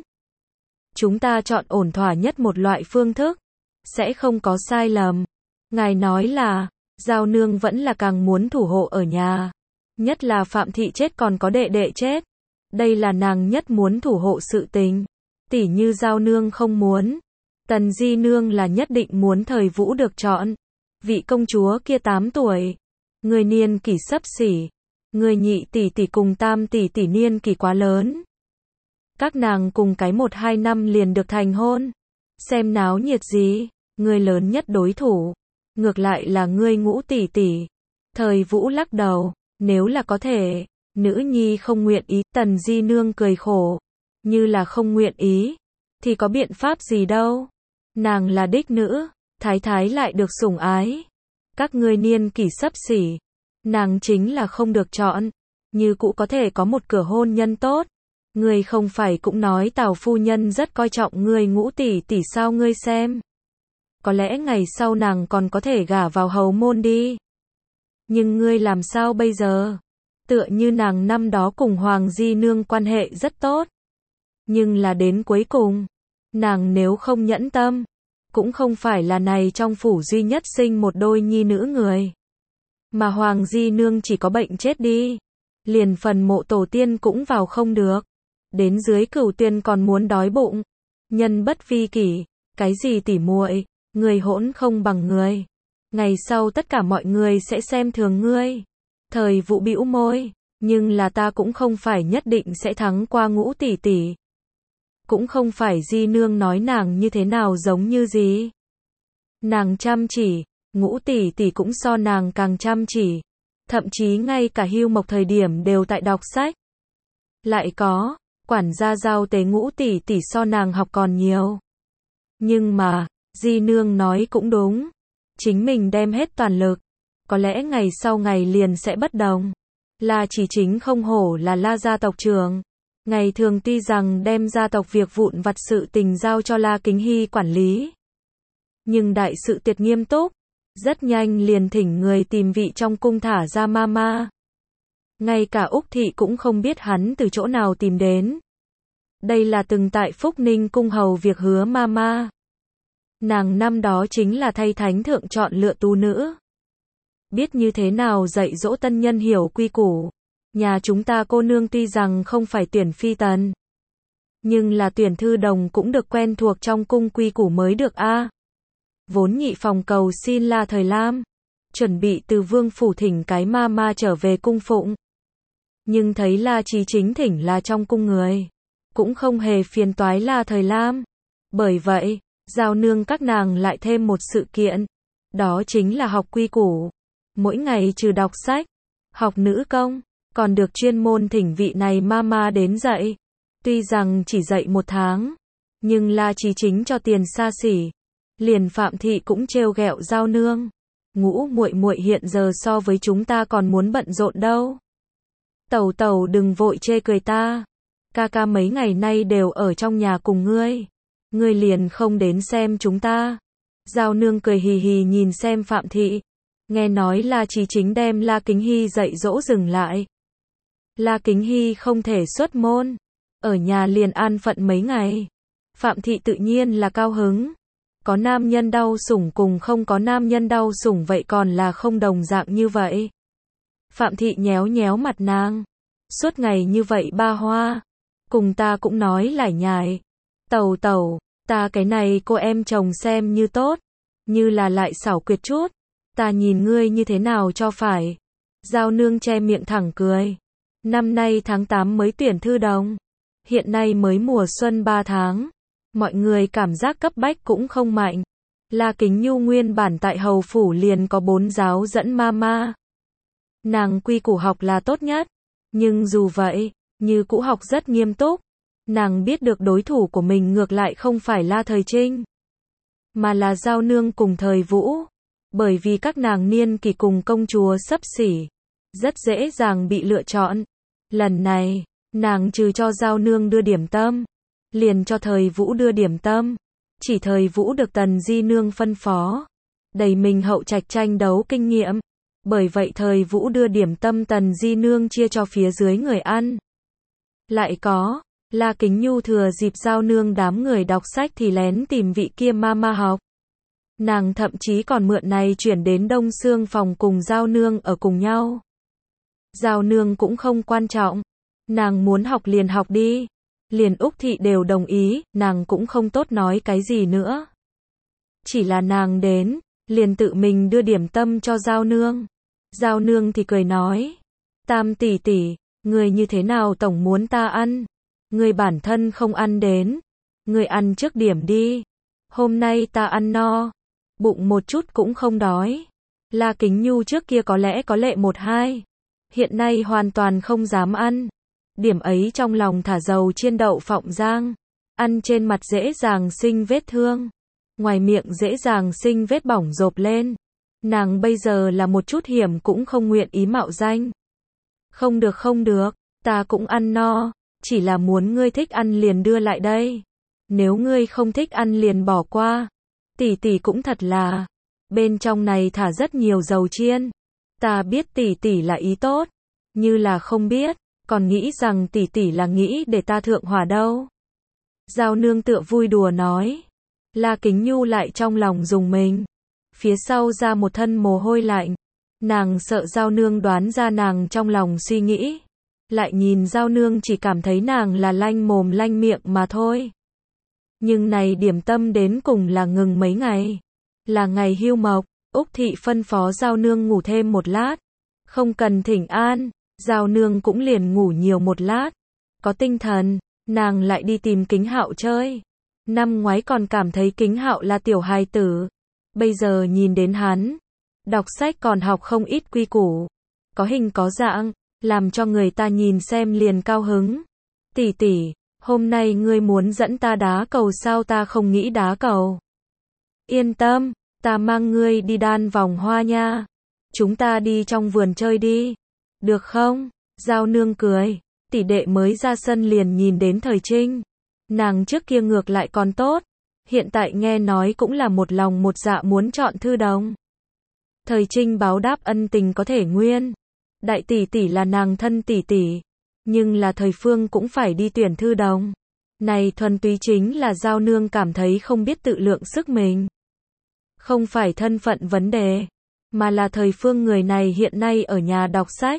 Chúng ta chọn ổn thỏa nhất một loại phương thức. Sẽ không có sai lầm. Ngài nói là, Giao Nương vẫn là càng muốn thủ hộ ở nhà. Nhất là Phạm Thị chết còn có đệ đệ chết. Đây là nàng nhất muốn thủ hộ sự tình. Tỉ như Giao Nương không muốn. Tần Di Nương là nhất định muốn Thời Vũ được chọn. Vị công chúa kia 8 tuổi. Người niên kỷ xấp xỉ. Người nhị tỷ tỷ cùng tam tỷ tỷ niên kỷ quá lớn. Các nàng cùng cái 1-2 năm liền được thành hôn. Xem náo nhiệt gì, người lớn nhất đối thủ. Ngược lại là ngươi Ngũ tỷ tỷ. Thời Vũ lắc đầu, nếu là có thể, nữ nhi không nguyện ý. Tần Di Nương cười khổ. Như là không nguyện ý, thì có biện pháp gì đâu. Nàng là đích nữ, thái thái lại được sủng ái. Các ngươi niên kỷ xấp xỉ. Nàng chính là không được chọn. Như cũ có thể có một cửa hôn nhân tốt. Ngươi không phải cũng nói Tào phu nhân rất coi trọng ngươi Ngũ tỷ tỷ sao ngươi xem. Có lẽ ngày sau nàng còn có thể gả vào hầu môn đi. Nhưng ngươi làm sao bây giờ? Tựa như nàng năm đó cùng Hoàng Di Nương quan hệ rất tốt. Nhưng là đến cuối cùng, nàng nếu không nhẫn tâm, cũng không phải là này trong phủ duy nhất sinh một đôi nhi nữ người. Mà Hoàng Di Nương chỉ có bệnh chết đi. Liền phần mộ tổ tiên cũng vào không được. Đến dưới Cửu Tuyên còn muốn đói bụng. Nhân bất vi kỷ, cái gì tỉ muội, người hỗn không bằng người. Ngày sau tất cả mọi người sẽ xem thường ngươi. Thời Vũ bĩu môi, nhưng là ta cũng không phải nhất định sẽ thắng qua Ngũ tỷ tỷ. Cũng không phải Di Nương nói nàng như thế nào giống như gì. Nàng chăm chỉ, Ngũ tỷ tỷ cũng so nàng càng chăm chỉ. Thậm chí ngay cả hưu mộc thời điểm đều tại đọc sách. Lại có, quản gia Giao Tế Ngũ tỷ tỷ so nàng học còn nhiều. Nhưng mà, Di Nương nói cũng đúng. Chính mình đem hết toàn lực. Có lẽ ngày sau ngày liền sẽ bất đồng. La Chỉ Chính không hổ là La gia tộc trưởng. Ngày thường tuy rằng đem gia tộc việc vụn vặt sự tình giao cho La Kính Hy quản lý, nhưng đại sự tiệc nghiêm túc, rất nhanh liền thỉnh người tìm vị trong cung thả ra mama. Ngay cả Úc Thị cũng không biết hắn từ chỗ nào tìm đến. Đây là từng tại Phúc Ninh cung hầu việc Hứa mama. Nàng năm đó chính là thay thánh thượng chọn lựa tú nữ. Biết như thế nào dạy dỗ tân nhân hiểu quy củ. Nhà chúng ta cô nương tuy rằng không phải tuyển phi tần, nhưng là tuyển thư đồng cũng được quen thuộc trong cung quy củ mới được a. Vốn nhị phòng cầu xin La Thời Lam, chuẩn bị từ vương phủ thỉnh cái mama trở về cung phụng. Nhưng thấy La Chí Chính thỉnh là trong cung người, cũng không hề phiền toái La Thời Lam. Bởi vậy, giao nương các nàng lại thêm một sự kiện, đó chính là học quy củ. Mỗi ngày trừ đọc sách, học nữ công, còn được chuyên môn thỉnh vị này mama đến dạy. Tuy rằng chỉ dạy 1 tháng, nhưng La Chí Chính cho tiền xa xỉ. Liền Phạm Thị cũng trêu ghẹo giao nương. Ngũ muội muội hiện giờ so với chúng ta còn muốn bận rộn đâu. Tẩu tẩu đừng vội chê cười ta. Ca ca mấy ngày nay đều ở trong nhà cùng ngươi. Ngươi liền không đến xem chúng ta. Giao nương cười hì hì nhìn xem Phạm Thị. Nghe nói La Chí Chính đem La Kính Hy dạy dỗ dừng lại. La Kính Hy không thể xuất môn. Ở nhà liền an phận mấy ngày. Phạm Thị tự nhiên là cao hứng. Có nam nhân đau sủng cùng không có nam nhân đau sủng vậy còn là không đồng dạng như vậy. Phạm Thị nhéo nhéo mặt nàng. Suốt ngày như vậy ba hoa. Cùng ta cũng nói lải nhải. Tẩu tẩu, ta cái này cô em chồng xem như tốt. Như là lại xảo quyệt chút. Ta nhìn ngươi như thế nào cho phải. Giao nương che miệng thẳng cười. Năm nay tháng 8 mới tuyển thư đồng. Hiện nay mới mùa xuân 3 tháng. Mọi người cảm giác cấp bách cũng không mạnh. La Kính Nhu nguyên bản tại hầu phủ liền có 4 giáo dẫn mama. Nàng quy củ học là tốt nhất. Nhưng dù vậy, như cũ học rất nghiêm túc. Nàng biết được đối thủ của mình ngược lại không phải La Thời Trinh, mà là Giao Nương cùng Thời Vũ. Bởi vì các nàng niên kỳ cùng công chúa xấp xỉ, rất dễ dàng bị lựa chọn. Lần này, nàng trừ cho Giao Nương đưa điểm tâm, liền cho Thời Vũ đưa điểm tâm. Chỉ Thời Vũ được Tần Di Nương phân phó, đầy mình hậu trạch tranh đấu kinh nghiệm. Bởi vậy Thời Vũ đưa điểm tâm Tần Di Nương chia cho phía dưới người ăn. Lại có, La Kính Nhu thừa dịp Giao Nương đám người đọc sách thì lén tìm vị kia mama học. Nàng thậm chí còn mượn này chuyển đến Đông Xương phòng cùng Giao Nương ở cùng nhau. Giao Nương cũng không quan trọng. Nàng muốn học liền học đi. Liền Úc Thị đều đồng ý, nàng cũng không tốt nói cái gì nữa. Chỉ là nàng đến, liền tự mình đưa điểm tâm cho Giao Nương. Giao Nương thì cười nói. Tam tỷ tỷ, người như thế nào tổng muốn ta ăn? Người bản thân không ăn đến. Người ăn trước điểm đi. Hôm nay ta ăn no. Bụng một chút cũng không đói. La Kính Nhu trước kia có lẽ có lệ 1-2. Hiện nay hoàn toàn không dám ăn. Điểm ấy trong lòng thả dầu chiên đậu phộng rang. Ăn trên mặt dễ dàng sinh vết thương. Ngoài miệng dễ dàng sinh vết bỏng rộp lên. Nàng bây giờ là một chút hiểm cũng không nguyện ý mạo danh. Không được không được, ta cũng ăn no. Chỉ là muốn ngươi thích ăn liền đưa lại đây. Nếu ngươi không thích ăn liền bỏ qua. Tỷ tỷ cũng thật là. Bên trong này thả rất nhiều dầu chiên. Ta biết tỷ tỷ là ý tốt. Như là không biết. Còn nghĩ rằng tỷ tỷ là nghĩ để ta thượng hỏa đâu. Giao Nương tựa vui đùa nói. La Kính Nhu lại trong lòng dùng mình. Phía sau ra một thân mồ hôi lạnh. Nàng sợ Giao Nương đoán ra nàng trong lòng suy nghĩ. Lại nhìn Giao Nương chỉ cảm thấy nàng là lanh mồm lanh miệng mà thôi. Nhưng này điểm tâm đến cùng là ngừng mấy ngày. Là ngày hưu mộc, Úc Thị phân phó Giao Nương ngủ thêm 1 lát. Không cần thỉnh an, Giao Nương cũng liền ngủ nhiều 1 lát. Có tinh thần, nàng lại đi tìm Kính Hạo chơi. Năm ngoái còn cảm thấy Kính Hạo là tiểu hài tử. Bây giờ nhìn đến hắn, đọc sách còn học không ít quy củ. Có hình có dạng, làm cho người ta nhìn xem liền cao hứng. Tỷ tỷ, hôm nay ngươi muốn dẫn ta đá cầu sao? Ta không nghĩ đá cầu. Yên tâm, ta mang ngươi đi đan vòng hoa nha. Chúng ta đi trong vườn chơi đi. Được không? Giao Nương cười. tỷ đệ mới ra sân liền nhìn đến Thời Trinh. Nàng trước kia ngược lại còn tốt, hiện tại nghe nói cũng là một lòng một dạ muốn chọn Thư Đồng. Thời Trinh báo đáp ân tình có thể nguyên. Đại tỷ tỷ là nàng thân tỷ tỷ, nhưng là Thời Phương cũng phải đi tuyển Thư Đồng. Này thuần túy chính là Giao Nương cảm thấy không biết tự lượng sức mình. Không phải thân phận vấn đề, mà là Thời Phương người này hiện nay ở nhà đọc sách.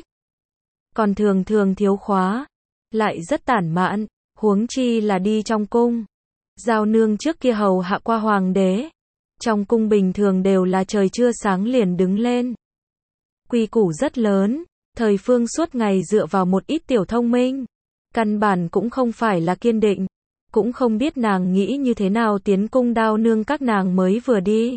Còn thường thường thiếu khóa, lại rất tản mạn, huống chi là đi trong cung. Giao Nương trước kia hầu hạ qua hoàng đế. Trong cung bình thường đều là trời chưa sáng liền đứng lên. Quy củ rất lớn, Thời Phương suốt ngày dựa vào một ít tiểu thông minh. Căn bản cũng không phải là kiên định. Cũng không biết nàng nghĩ như thế nào tiến cung Đao Nương các nàng mới vừa đi.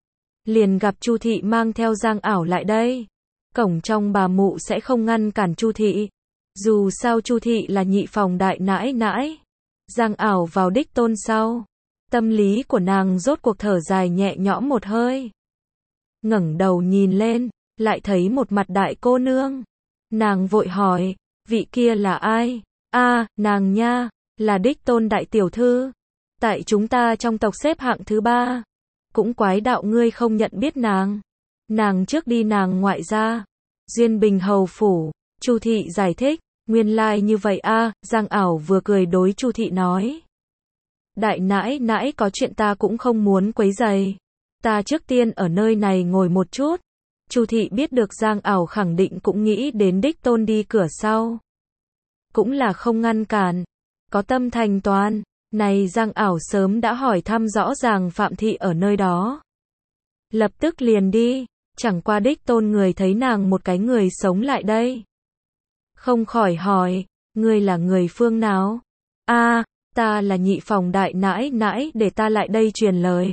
Liền gặp Chu thị mang theo Giang Ảo lại đây. Cổng trong bà mụ sẽ không ngăn cản Chu thị. Dù sao Chu thị là nhị phòng đại nãi nãi. Giang Ảo vào đích tôn sau. Tâm lý của nàng rốt cuộc thở dài nhẹ nhõm một hơi. Ngẩng đầu nhìn lên, lại thấy một mặt đại cô nương. Nàng vội hỏi, vị kia là ai? Nàng nha, là đích tôn đại tiểu thư. Tại chúng ta trong tộc xếp hạng thứ 3. Cũng quái đạo ngươi không nhận biết nàng. Nàng trước đi nàng ngoại gia. Duyên Bình hầu phủ. Chu thị giải thích, nguyên lai như vậy Giang Ảo vừa cười đối Chu thị nói. Đại nãi nãi có chuyện ta cũng không muốn quấy rầy. Ta trước tiên ở nơi này ngồi một chút. Chu thị biết được Giang Ảo khẳng định cũng nghĩ đến đích tôn đi cửa sau. Cũng là không ngăn cản. Có tâm thành toàn. Này Giang Ảo sớm đã hỏi thăm rõ ràng Phạm thị ở nơi đó. Lập tức liền đi. Chẳng qua đích tôn người thấy nàng một cái người sống lại đây. Không khỏi hỏi, ngươi là người phương nào? Ta là nhị phòng đại nãi nãi để ta lại đây truyền lời.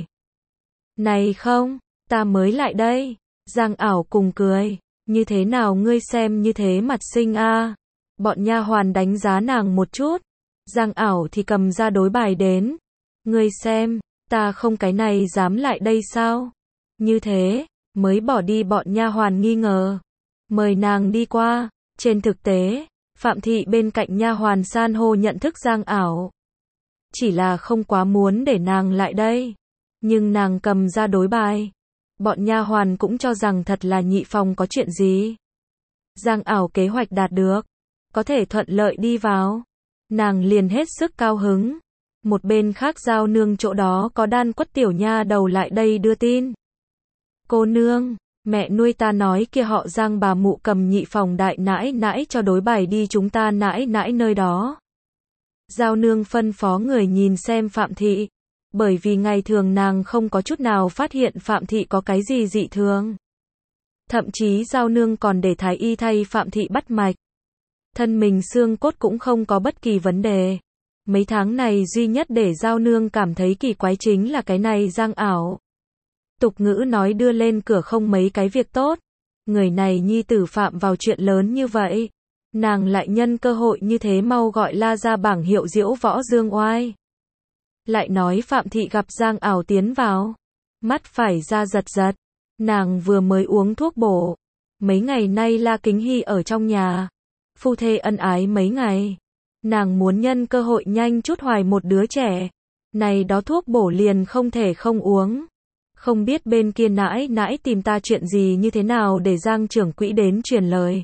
Này không, ta mới lại đây. Giang Ảo cùng cười, như thế nào ngươi xem như thế mặt xinh Bọn nha hoàn đánh giá nàng một chút. Giang Ảo thì cầm ra đối bài đến. Ngươi xem, ta không cái này dám lại đây sao? Như thế, mới bỏ đi bọn nha hoàn nghi ngờ. Mời nàng đi qua. Trên thực tế, Phạm thị bên cạnh nha hoàn san hô nhận thức Giang Ảo. Chỉ là không quá muốn để nàng lại đây. Nhưng nàng cầm ra đối bài. Bọn nha hoàn cũng cho rằng thật là nhị phòng có chuyện gì. Giang Ảo kế hoạch đạt được. Có thể thuận lợi đi vào. Nàng liền hết sức cao hứng. Một bên khác Giao Nương chỗ đó có đan quất tiểu nha đầu lại đây đưa tin. Cô nương, mẹ nuôi ta nói kia họ Giang bà mụ cầm nhị phòng đại nãi nãi cho đối bài đi chúng ta nãi nãi nơi đó. Giao Nương phân phó người nhìn xem Phạm thị. Bởi vì ngày thường nàng không có chút nào phát hiện Phạm thị có cái gì dị thường. Thậm chí Giao Nương còn để thái y thay Phạm thị bắt mạch. Thân mình xương cốt cũng không có bất kỳ vấn đề. Mấy tháng này duy nhất để Giao Nương cảm thấy kỳ quái chính là cái này Giang Ảo. Tục ngữ nói đưa lên cửa không mấy cái việc tốt. Người này nhi tử phạm vào chuyện lớn như vậy. Nàng lại nhân cơ hội như thế mau gọi la ra bảng hiệu diễu võ dương oai. Lại nói Phạm thị gặp Giang Ảo tiến vào. Mắt phải ra giật giật. Nàng vừa mới uống thuốc bổ. Mấy ngày nay La Kính Hy ở trong nhà. Phu thê ân ái mấy ngày. Nàng muốn nhân cơ hội nhanh chút hoài một đứa trẻ. Này đó thuốc bổ liền không thể không uống. Không biết bên kia nãi nãi tìm ta chuyện gì như thế nào để Giang trưởng quỹ đến truyền lời.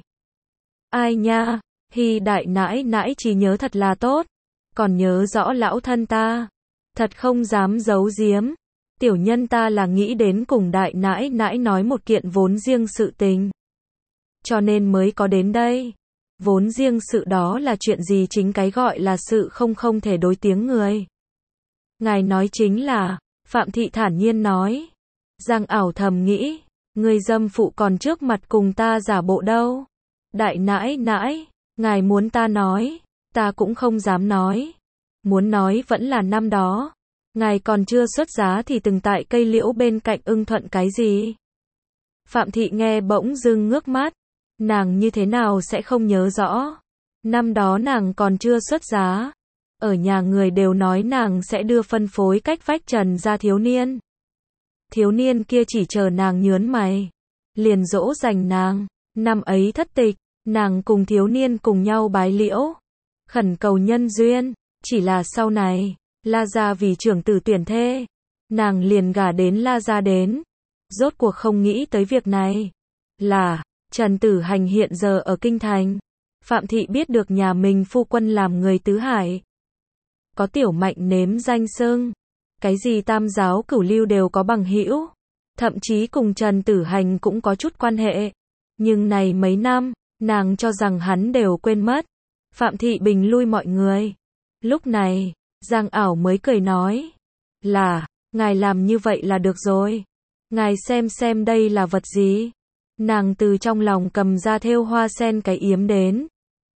Ai nha, Hy đại nãi nãi trí nhớ thật là tốt. Còn nhớ rõ lão thân ta. Thật không dám giấu giếm. Tiểu nhân ta là nghĩ đến cùng đại nãi nãi nói một kiện vốn riêng sự tình. Cho nên mới có đến đây. Vốn riêng sự đó là chuyện gì chính cái gọi là sự không thể đối tiếng người. Ngài nói chính là, Phạm thị thản nhiên nói. Giang Ảo thầm nghĩ, người dâm phụ còn trước mặt cùng ta giả bộ đâu. Đại nãi nãi, ngài muốn ta nói, ta cũng không dám nói. Muốn nói vẫn là năm đó. Ngài còn chưa xuất giá thì từng tại cây liễu bên cạnh ưng thuận cái gì. Phạm thị nghe bỗng dưng ngước mắt. Nàng như thế nào sẽ không nhớ rõ. Năm đó nàng còn chưa xuất giá. Ở nhà người đều nói nàng sẽ đưa phân phối cách vách Trần ra thiếu niên. Thiếu niên kia chỉ chờ nàng nhớn mày. Liền dỗ dành nàng. Năm ấy thất tịch, nàng cùng thiếu niên cùng nhau bái liễu. khẩn cầu nhân duyên, chỉ là sau này, La gia vì trưởng tử tuyển thê, nàng liền gả đến La gia đến, rốt cuộc không nghĩ tới việc này, là, Trần Tử Hành hiện giờ ở Kinh Thành, Phạm Thị biết được nhà mình phu quân làm người tứ hải, có tiểu mạnh nếm danh xưng, cái gì tam giáo cửu lưu đều có bằng hữu, thậm chí cùng Trần Tử Hành cũng có chút quan hệ, nhưng này mấy năm, nàng cho rằng hắn đều quên mất, Phạm Thị bình lui mọi người, lúc này, Giang Ảo mới cười nói, là, ngài làm như vậy là được rồi, ngài xem đây là vật gì, nàng từ trong lòng cầm ra thêu hoa sen cái yếm đến,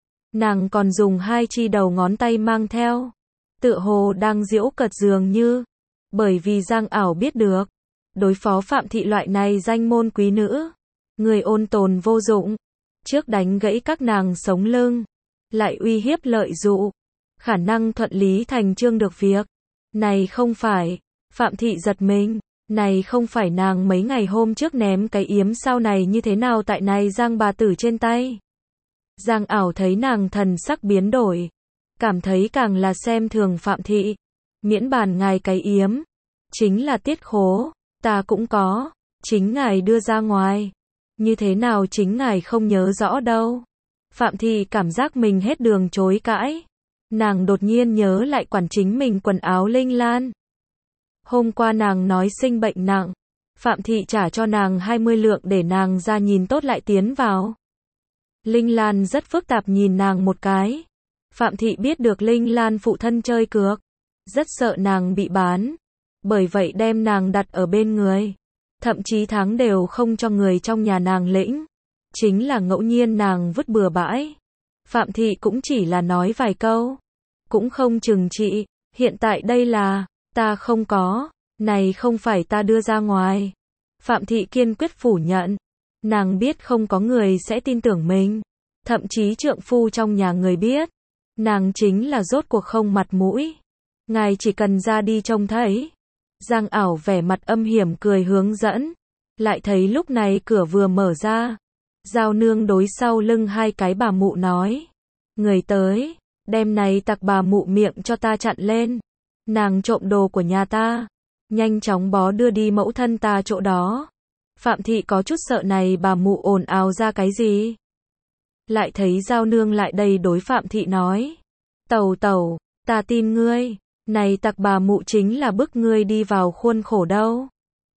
nàng còn dùng 2 chi đầu ngón tay mang theo, tựa hồ đang giễu cợt dường như, bởi vì Giang Ảo biết được, đối phó Phạm Thị loại này danh môn quý nữ, người ôn tồn vô dụng, trước đánh gãy các nàng sống lưng, lại uy hiếp lợi dụ, khả năng thuận lý thành chương được việc, này không phải, Phạm Thị giật mình, này không phải nàng mấy ngày hôm trước ném cái yếm sao này như thế nào tại này Giang bà tử trên tay. Giang Ảo thấy nàng thần sắc biến đổi, cảm thấy càng là xem thường Phạm Thị, miễn bàn ngài cái yếm, chính là tiết khố, ta cũng có, chính ngài đưa ra ngoài, như thế nào chính ngài không nhớ rõ đâu. Phạm Thị cảm giác mình hết đường chối cãi, nàng đột nhiên nhớ lại quản chính mình quần áo Linh Lan. Hôm qua nàng nói sinh bệnh nặng, Phạm Thị trả cho nàng 20 lượng để nàng ra nhìn tốt lại tiến vào. Linh Lan rất phức tạp nhìn nàng một cái. Phạm Thị biết được Linh Lan phụ thân chơi cược, rất sợ nàng bị bán, bởi vậy đem nàng đặt ở bên người, thậm chí tháng đều không cho người trong nhà nàng lĩnh, chính là ngẫu nhiên nàng vứt bừa bãi. Phạm Thị cũng chỉ là nói vài câu, cũng không trừng trị, hiện tại đây là, ta không có, này không phải ta đưa ra ngoài. Phạm Thị kiên quyết phủ nhận, nàng biết không có người sẽ tin tưởng mình, thậm chí trượng phu trong nhà người biết, nàng chính là rốt cuộc không mặt mũi. Ngài chỉ cần ra đi trông thấy. Giang Ảo vẻ mặt âm hiểm cười hướng dẫn, lại thấy lúc này cửa vừa mở ra, Giao Nương đối sau lưng 2 cái bà mụ nói, người tới, đem này tặc bà mụ miệng cho ta chặn lên, nàng trộm đồ của nhà ta, nhanh chóng bó đưa đi mẫu thân ta chỗ đó. Phạm Thị có chút sợ này bà mụ ồn ào ra cái gì, lại thấy Giao Nương lại đây đối Phạm Thị nói, tẩu tẩu, ta tin ngươi, này tặc bà mụ chính là bức ngươi đi vào khuôn khổ đâu.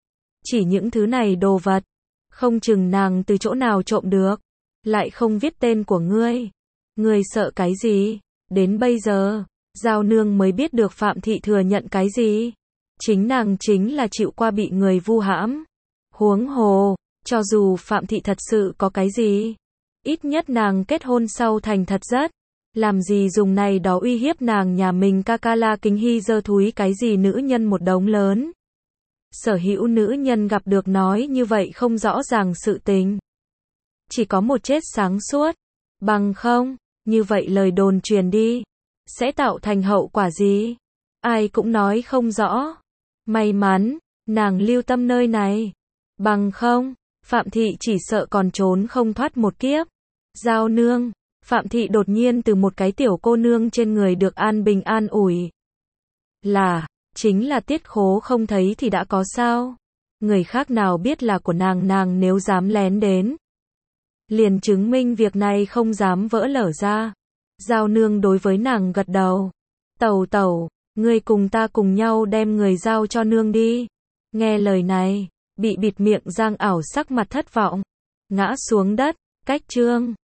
Chỉ những thứ này đồ vật, không chừng nàng từ chỗ nào trộm được, lại không viết tên của ngươi. Ngươi sợ cái gì? Đến bây giờ, Giao Nương mới biết được Phạm Thị thừa nhận cái gì. Chính nàng chính là chịu qua bị người vu hãm. Huống hồ, cho dù Phạm Thị thật sự có cái gì, ít nhất nàng kết hôn sau thành thật rất. Làm gì dùng này đó uy hiếp nàng nhà mình ca ca La Kính Hy dơ thúi cái gì nữ nhân một đống lớn. Sở hữu nữ nhân gặp được nói như vậy không rõ ràng sự tình. Chỉ có một chết sáng suốt. Bằng không, như vậy lời đồn truyền đi, sẽ tạo thành hậu quả gì? Ai cũng nói không rõ. May mắn, nàng lưu tâm nơi này. Bằng không, Phạm Thị chỉ sợ còn trốn không thoát một kiếp. Giao Nương. Phạm Thị đột nhiên từ một cái tiểu cô nương trên người được an bình an ủi. Là, chính là tiết khố không thấy thì đã có sao. Người khác nào biết là của nàng nếu dám lén đến. Liền chứng minh việc này không dám vỡ lở ra. Giao Nương đối với nàng gật đầu. Tẩu tẩu, ngươi cùng ta cùng nhau đem người giao cho nương đi. Nghe lời này, bị bịt miệng Giang Ảo sắc mặt thất vọng. Ngã xuống đất, cách chương.